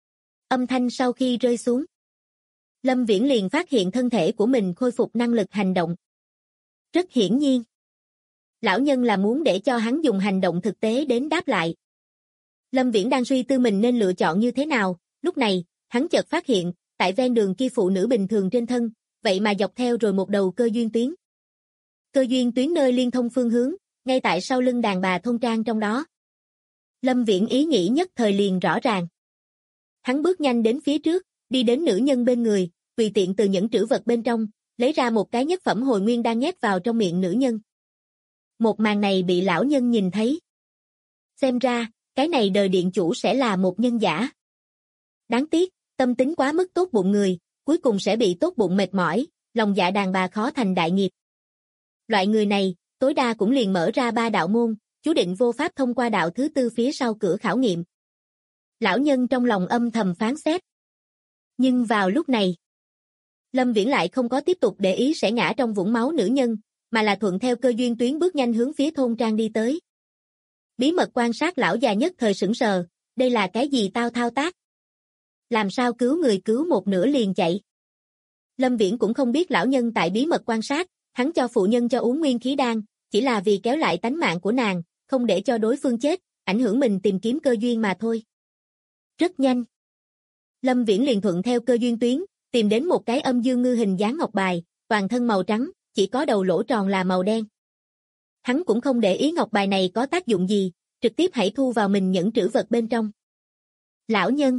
Âm thanh sau khi rơi xuống, Lâm Viễn liền phát hiện thân thể của mình khôi phục năng lực hành động. Rất hiển nhiên, lão nhân là muốn để cho hắn dùng hành động thực tế đến đáp lại. Lâm Viễn đang suy tư mình nên lựa chọn như thế nào, lúc này, hắn chợt phát hiện, tại ven đường kia phụ nữ bình thường trên thân, vậy mà dọc theo rồi một đầu cơ duyên tuyến. Cơ duyên tuyến nơi liên thông phương hướng, ngay tại sau lưng đàn bà thôn trang trong đó. Lâm Viễn ý nghĩ nhất thời liền rõ ràng. Hắn bước nhanh đến phía trước, đi đến nữ nhân bên người, tùy tiện từ những trữ vật bên trong, lấy ra một cái nhất phẩm hồi nguyên đang nhét vào trong miệng nữ nhân. Một màn này bị lão nhân nhìn thấy. Xem ra, cái này đời điện chủ sẽ là một nhân giả. Đáng tiếc, tâm tính quá mức tốt bụng người, cuối cùng sẽ bị tốt bụng mệt mỏi, lòng dạ đàn bà khó thành đại nghiệp. Loại người này, tối đa cũng liền mở ra 3 đạo môn, chú định vô pháp thông qua đạo thứ 4 phía sau cửa khảo nghiệm. Lão nhân trong lòng âm thầm phán xét. Nhưng vào lúc này, Lâm Viễn lại không có tiếp tục để ý sẽ ngã trong vũng máu nữ nhân, mà là thuận theo cơ duyên tuyến bước nhanh hướng phía thôn trang đi tới. Bí mật quan sát lão già nhất thời sững sờ, đây là cái gì tao thao tác? Làm sao cứu người cứu một nửa liền chạy? Lâm Viễn cũng không biết lão nhân tại bí mật quan sát, hắn cho phụ nhân cho uống nguyên khí đan, chỉ là vì kéo lại tánh mạng của nàng, không để cho đối phương chết, ảnh hưởng mình tìm kiếm cơ duyên mà thôi. Rất nhanh, Lâm Viễn liền thuận theo cơ duyên tuyến, tìm đến một cái âm dương ngư hình dáng ngọc bài, toàn thân màu trắng, chỉ có đầu lỗ tròn là màu đen. Hắn cũng không để ý ngọc bài này có tác dụng gì, trực tiếp hãy thu vào mình những trữ vật bên trong. Lão nhân,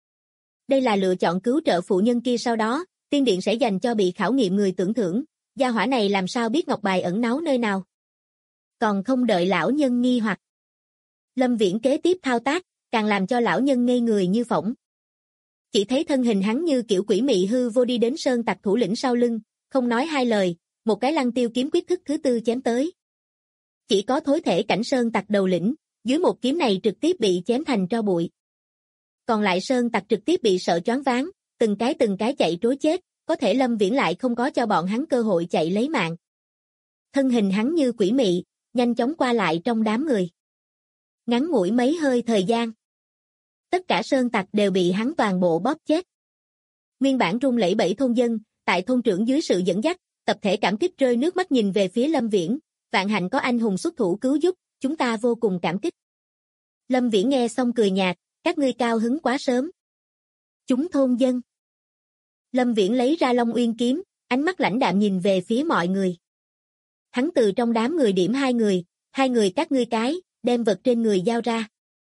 đây là lựa chọn cứu trợ phụ nhân kia, sau đó, tiên điện sẽ dành cho bị khảo nghiệm người tưởng thưởng, gia hỏa này làm sao biết ngọc bài ẩn náu nơi nào. Còn không đợi lão nhân nghi hoặc, Lâm Viễn kế tiếp thao tác, càng làm cho lão nhân ngây người như phỏng. Chỉ thấy thân hình hắn như kiểu quỷ mị hư vô đi đến sơn tặc thủ lĩnh sau lưng, không nói hai lời, một cái lăng tiêu kiếm quyết thức thứ 4 chém tới. Chỉ có thối thể cảnh sơn tặc đầu lĩnh, dưới một kiếm này trực tiếp bị chém thành tro bụi. Còn lại sơn tặc trực tiếp bị sợ choáng váng, từng cái chạy trối chết, có thể Lâm Viễn lại không có cho bọn hắn cơ hội chạy lấy mạng. Thân hình hắn như quỷ mị, nhanh chóng qua lại trong đám người. Ngắn ngủi mấy hơi thời gian, tất cả sơn tặc đều bị hắn toàn bộ bóp chết. Nguyên bản run lẩy bẩy thôn dân, tại thôn trưởng dưới sự dẫn dắt, tập thể cảm kích rơi nước mắt nhìn về phía Lâm Viễn, vạn hạnh có anh hùng xuất thủ cứu giúp, chúng ta vô cùng cảm kích. Lâm Viễn nghe xong cười nhạt, các ngươi cao hứng quá sớm. Chúng thôn dân. Lâm Viễn lấy ra Long Uyên kiếm, ánh mắt lãnh đạm nhìn về phía mọi người. Hắn từ trong đám người điểm hai người các ngươi cái, đem vật trên người giao ra.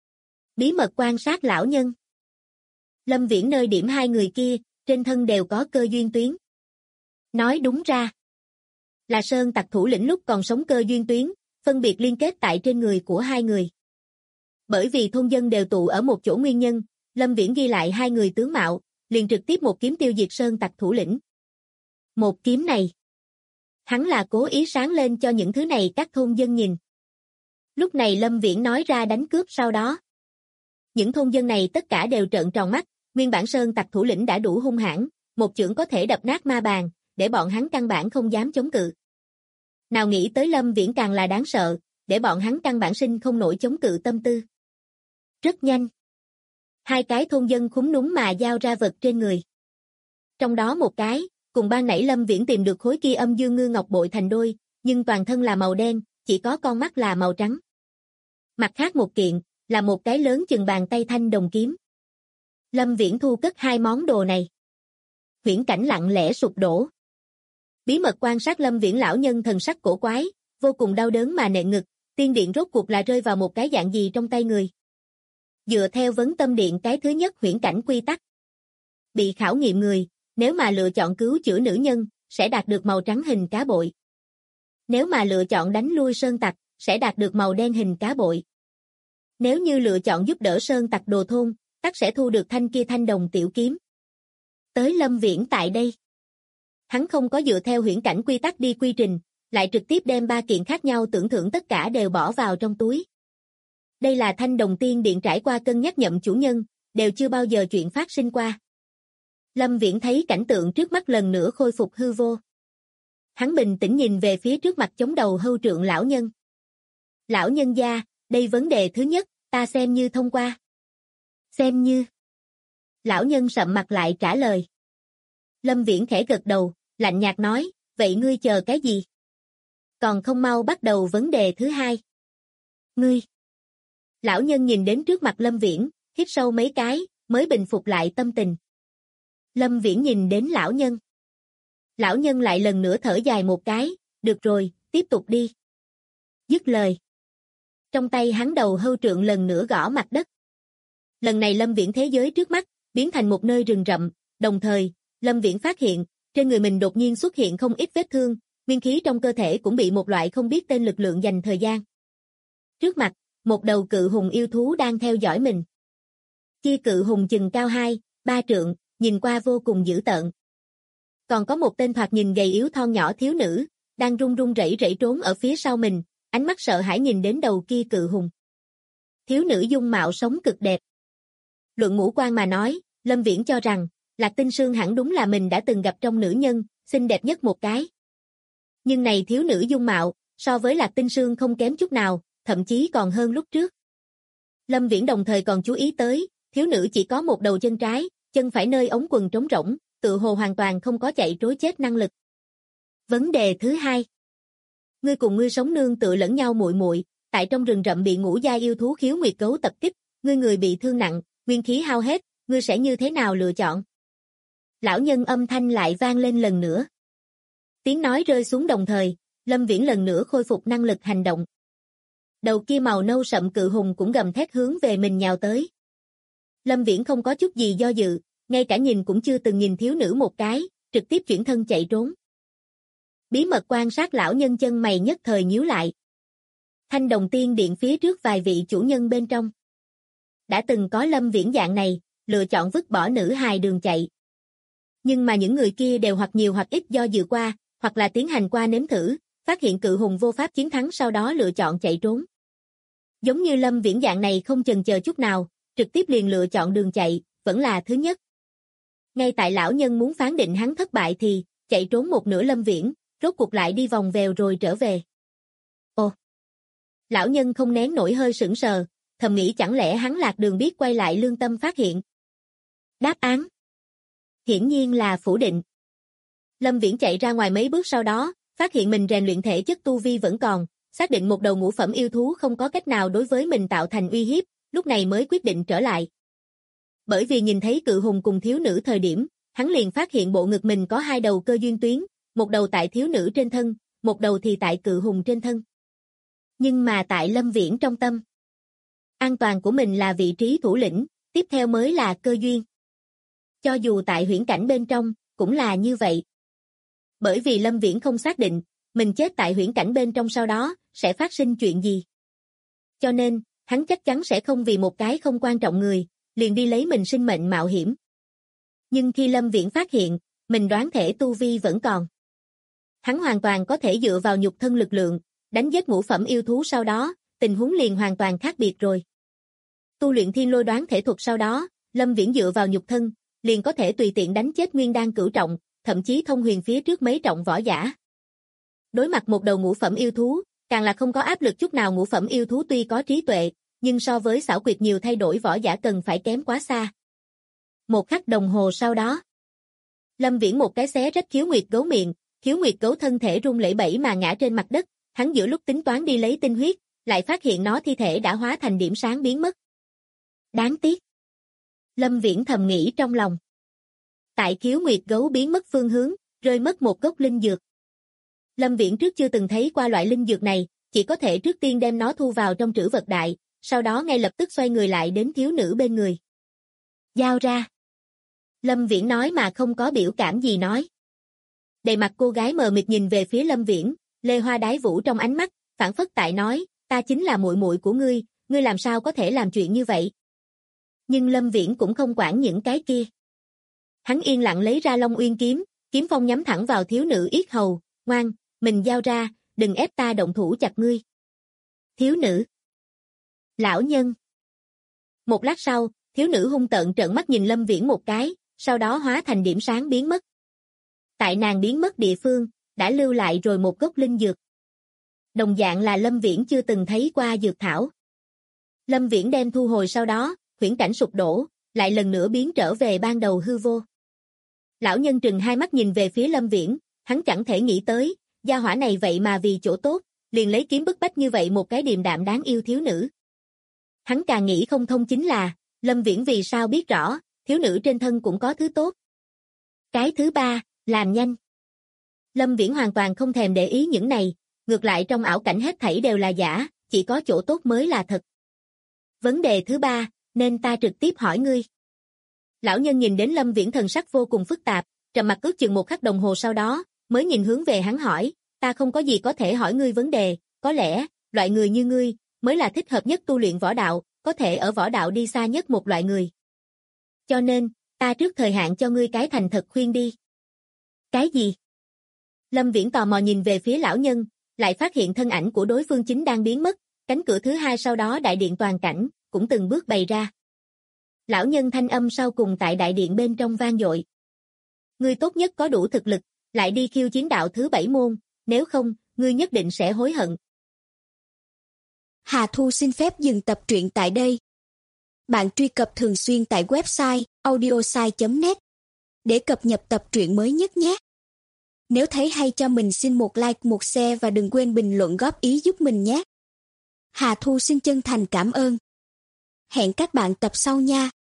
Bí mật quan sát lão nhân. Lâm Viễn nơi điểm hai người kia, trên thân đều có cơ duyên tuyến. Nói đúng ra, là sơn tặc thủ lĩnh lúc còn sống cơ duyên tuyến, phân biệt liên kết tại trên người của hai người. Bởi vì thôn dân đều tụ ở một chỗ nguyên nhân, Lâm Viễn ghi lại hai người tướng mạo, liền trực tiếp một kiếm tiêu diệt sơn tặc thủ lĩnh. Một kiếm này, Hắn là cố ý sáng lên cho những thứ này các thôn dân nhìn. Lúc này Lâm Viễn nói ra đánh cướp sau đó. Những thôn dân này tất cả đều trợn tròn mắt, nguyên bản sơn tặc thủ lĩnh đã đủ hung hãn, một chưởng có thể đập nát ma bàn, để bọn hắn căn bản không dám chống cự. Nào nghĩ tới Lâm Viễn càng là đáng sợ, để bọn hắn căn bản sinh không nổi chống cự tâm tư. Rất nhanh. Hai cái thôn dân khúm núm mà giao ra vật trên người. Trong đó một cái, cùng ban nãy Lâm Viễn tìm được khối kia âm dương ngư ngọc bội thành đôi, nhưng toàn thân là màu đen, chỉ có con mắt là màu trắng. Mặt khác một kiện, là một cái lớn chừng bàn tay thanh đồng kiếm. Lâm Viễn thu cất hai món đồ này. Huyễn cảnh lặng lẽ sụp đổ. Bí mật quan sát Lâm Viễn lão nhân thần sắc cổ quái, vô cùng đau đớn mà nện ngực, tiên điện rốt cuộc là rơi vào một cái dạng gì trong tay người. Dựa theo vấn tâm điện cái thứ nhất huyễn cảnh quy tắc. Bị khảo nghiệm người, nếu mà lựa chọn cứu chữa nữ nhân, sẽ đạt được màu trắng hình cá bội. Nếu mà lựa chọn đánh lui sơn tặc, sẽ đạt được màu đen hình cá bội. Nếu như lựa chọn giúp đỡ sơn tặc đồ thôn, tắc sẽ thu được thanh kia thanh đồng tiểu kiếm. Tới Lâm Viễn tại đây. Hắn không có dựa theo huyễn cảnh quy tắc đi quy trình, lại trực tiếp đem ba kiện khác nhau tưởng thưởng tất cả đều bỏ vào trong túi. Đây là thanh đồng tiên điện trải qua cân nhắc nhậm chủ nhân, đều chưa bao giờ chuyện phát sinh qua. Lâm Viễn thấy cảnh tượng trước mắt lần nữa khôi phục hư vô. Hắn bình tĩnh nhìn về phía trước mặt chống đầu hưu trượng lão nhân. Lão nhân gia, đây vấn đề thứ nhất, ta xem như thông qua. Xem như. Lão nhân sậm mặt lại trả lời. Lâm Viễn khẽ gật đầu, lạnh nhạt nói, vậy ngươi chờ cái gì? Còn không mau bắt đầu vấn đề thứ hai. Ngươi. Lão nhân nhìn đến trước mặt Lâm Viễn, hít sâu mấy cái, mới bình phục lại tâm tình. Lâm Viễn nhìn đến lão nhân. Lão nhân lại lần nữa thở dài một cái, được rồi, tiếp tục đi. Dứt lời. Trong tay hắn đầu hưu trượng lần nữa gõ mặt đất. Lần này Lâm Viễn thế giới trước mắt, biến thành một nơi rừng rậm, đồng thời, Lâm Viễn phát hiện, trên người mình đột nhiên xuất hiện không ít vết thương, nguyên khí trong cơ thể cũng bị một loại không biết tên lực lượng dành thời gian. Trước mặt, một đầu cự hùng yêu thú đang theo dõi mình. Kia cự hùng chừng cao 2-3 trượng, nhìn qua vô cùng dữ tợn. Còn có một tên thoạt nhìn gầy yếu thon nhỏ thiếu nữ, đang run run rẩy rẩy trốn ở phía sau mình, ánh mắt sợ hãi nhìn đến đầu kia cự hùng. Thiếu nữ dung mạo sống cực đẹp. Luận ngũ quan mà nói, Lâm Viễn cho rằng, Lạc Tinh Sương hẳn đúng là mình đã từng gặp trong nữ nhân, xinh đẹp nhất một cái. Nhưng này thiếu nữ dung mạo, so với Lạc Tinh Sương không kém chút nào, thậm chí còn hơn lúc trước. Lâm Viễn đồng thời còn chú ý tới, thiếu nữ chỉ có một đầu chân trái, chân phải nơi ống quần trống rỗng, tự hồ hoàn toàn không có chạy trối chết năng lực. Vấn đề thứ hai. Ngươi cùng ngươi sống nương tựa lẫn nhau muội muội, tại trong rừng rậm bị ngũ gia yêu thú khiếu nguyệt gấu tập kích, ngươi người bị thương nặng, nguyên khí hao hết, ngươi sẽ như thế nào lựa chọn? Lão nhân âm thanh lại vang lên lần nữa. Tiếng nói rơi xuống đồng thời, Lâm Viễn lần nữa khôi phục năng lực hành động. Đầu kia màu nâu sậm cự hùng cũng gầm thét hướng về mình nhào tới. Lâm Viễn không có chút gì do dự, ngay cả nhìn cũng chưa từng nhìn thiếu nữ một cái, trực tiếp chuyển thân chạy trốn. Bí mật quan sát lão nhân chân mày nhất thời nhíu lại. Thanh đồng tiên điện phía trước vài vị chủ nhân bên trong. Đã từng có Lâm Viễn dạng này, lựa chọn vứt bỏ nữ hài đường chạy. Nhưng mà những người kia đều hoặc nhiều hoặc ít do dự qua, hoặc là tiến hành qua nếm thử, phát hiện cự hùng vô pháp chiến thắng sau đó lựa chọn chạy trốn. Giống như Lâm Viễn dạng này không chần chờ chút nào, trực tiếp liền lựa chọn đường chạy, vẫn là thứ nhất. Ngay tại lão nhân muốn phán định hắn thất bại thì, chạy trốn một nửa Lâm Viễn, rốt cuộc lại đi vòng vèo rồi trở về. Ồ! Lão nhân không nén nổi hơi sững sờ, thầm nghĩ chẳng lẽ hắn lạc đường biết quay lại lương tâm phát hiện. Đáp án hiển nhiên là phủ định. Lâm Viễn chạy ra ngoài mấy bước sau đó, phát hiện mình rèn luyện thể chất tu vi vẫn còn, xác định một đầu ngũ phẩm yêu thú không có cách nào đối với mình tạo thành uy hiếp, lúc này mới quyết định trở lại. Bởi vì nhìn thấy cự hùng cùng thiếu nữ thời điểm, hắn liền phát hiện bộ ngực mình có hai đầu cơ duyên tuyến, một đầu tại thiếu nữ trên thân, một đầu thì tại cự hùng trên thân. Nhưng mà tại Lâm Viễn trong tâm, an toàn của mình là vị trí thủ lĩnh, tiếp theo mới là cơ duyên. Cho dù tại huyễn cảnh bên trong, cũng là như vậy. Bởi vì Lâm Viễn không xác định, mình chết tại huyễn cảnh bên trong sau đó, sẽ phát sinh chuyện gì. Cho nên, hắn chắc chắn sẽ không vì một cái không quan trọng người, liền đi lấy mình sinh mệnh mạo hiểm. Nhưng khi Lâm Viễn phát hiện, mình đoán thể tu vi vẫn còn. Hắn hoàn toàn có thể dựa vào nhục thân lực lượng, đánh giết ngũ phẩm yêu thú sau đó, tình huống liền hoàn toàn khác biệt rồi. Tu luyện thiên lôi đoán thể thuật sau đó, Lâm Viễn dựa vào nhục thân, liền có thể tùy tiện đánh chết nguyên đan cửu trọng, thậm chí thông huyền phía trước mấy trọng võ giả. Đối mặt một đầu ngũ phẩm yêu thú, càng là không có áp lực chút nào. Ngũ phẩm yêu thú tuy có trí tuệ, nhưng so với xảo quyệt nhiều thay đổi võ giả cần phải kém quá xa. Một khắc đồng hồ sau đó, Lâm Viễn một cái xé rách khiếu nguyệt gấu miệng, khiếu nguyệt gấu thân thể rung lẩy bẩy mà ngã trên mặt đất, hắn giữa lúc tính toán đi lấy tinh huyết, lại phát hiện nó thi thể đã hóa thành điểm sáng biến mất. Đáng tiếc. Lâm Viễn thầm nghĩ trong lòng. Tại khiếu nguyệt gấu biến mất phương hướng, rơi mất một gốc linh dược. Lâm Viễn trước chưa từng thấy qua loại linh dược này, chỉ có thể trước tiên đem nó thu vào trong trữ vật đại, sau đó ngay lập tức xoay người lại đến thiếu nữ bên người. Giao ra. Lâm Viễn nói mà không có biểu cảm gì nói. Đầy mặt cô gái mờ mịt nhìn về phía Lâm Viễn, lê hoa đái vũ trong ánh mắt, phảng phất tại nói, ta chính là muội muội của ngươi làm sao có thể làm chuyện như vậy? Nhưng Lâm Viễn cũng không quản những cái kia. Hắn yên lặng lấy ra Long Uyên kiếm, kiếm phong nhắm thẳng vào thiếu nữ yết hầu, ngoan, mình giao ra, đừng ép ta động thủ chặt ngươi. Thiếu nữ. Lão nhân. Một lát sau, thiếu nữ hung tợn trợn mắt nhìn Lâm Viễn một cái, sau đó hóa thành điểm sáng biến mất. Tại nàng biến mất địa phương, đã lưu lại rồi một gốc linh dược. Đồng dạng là Lâm Viễn chưa từng thấy qua dược thảo. Lâm Viễn đem thu hồi sau đó, huyễn cảnh sụp đổ, lại lần nữa biến trở về ban đầu hư vô. Lão nhân trừng hai mắt nhìn về phía Lâm Viễn, hắn chẳng thể nghĩ tới, gia hỏa này vậy mà vì chỗ tốt, liền lấy kiếm bức bách như vậy một cái điềm đạm đáng yêu thiếu nữ. Hắn càng nghĩ không thông chính là, Lâm Viễn vì sao biết rõ, thiếu nữ trên thân cũng có thứ tốt. Cái thứ ba, làm nhanh. Lâm Viễn hoàn toàn không thèm để ý những này, ngược lại trong ảo cảnh hết thảy đều là giả, chỉ có chỗ tốt mới là thật. Vấn đề thứ ba, nên ta trực tiếp hỏi ngươi. Lão nhân nhìn đến Lâm Viễn thần sắc vô cùng phức tạp, trầm mặc ước chừng một khắc đồng hồ sau đó, mới nhìn hướng về hắn hỏi, ta không có gì có thể hỏi ngươi vấn đề, có lẽ, loại người như ngươi, mới là thích hợp nhất tu luyện võ đạo, có thể ở võ đạo đi xa nhất một loại người. Cho nên, ta trước thời hạn cho ngươi cái thành thật khuyên đi. Cái gì? Lâm Viễn tò mò nhìn về phía lão nhân, lại phát hiện thân ảnh của đối phương chính đang biến mất, cánh cửa thứ hai sau đó đại điện toàn cảnh, cũng từng bước bày ra. Lão nhân thanh âm sau cùng tại đại điện bên trong vang dội. Ngươi tốt nhất có đủ thực lực, lại đi khiêu chiến đạo thứ 7 môn, nếu không, ngươi nhất định sẽ hối hận. Hà Thu xin phép dừng tập truyện tại đây. Bạn truy cập thường xuyên tại website audiosai.net để cập nhật tập truyện mới nhất nhé. Nếu thấy hay cho mình xin một like, một share và đừng quên bình luận góp ý giúp mình nhé. Hà Thu xin chân thành cảm ơn. Hẹn các bạn tập sau nha.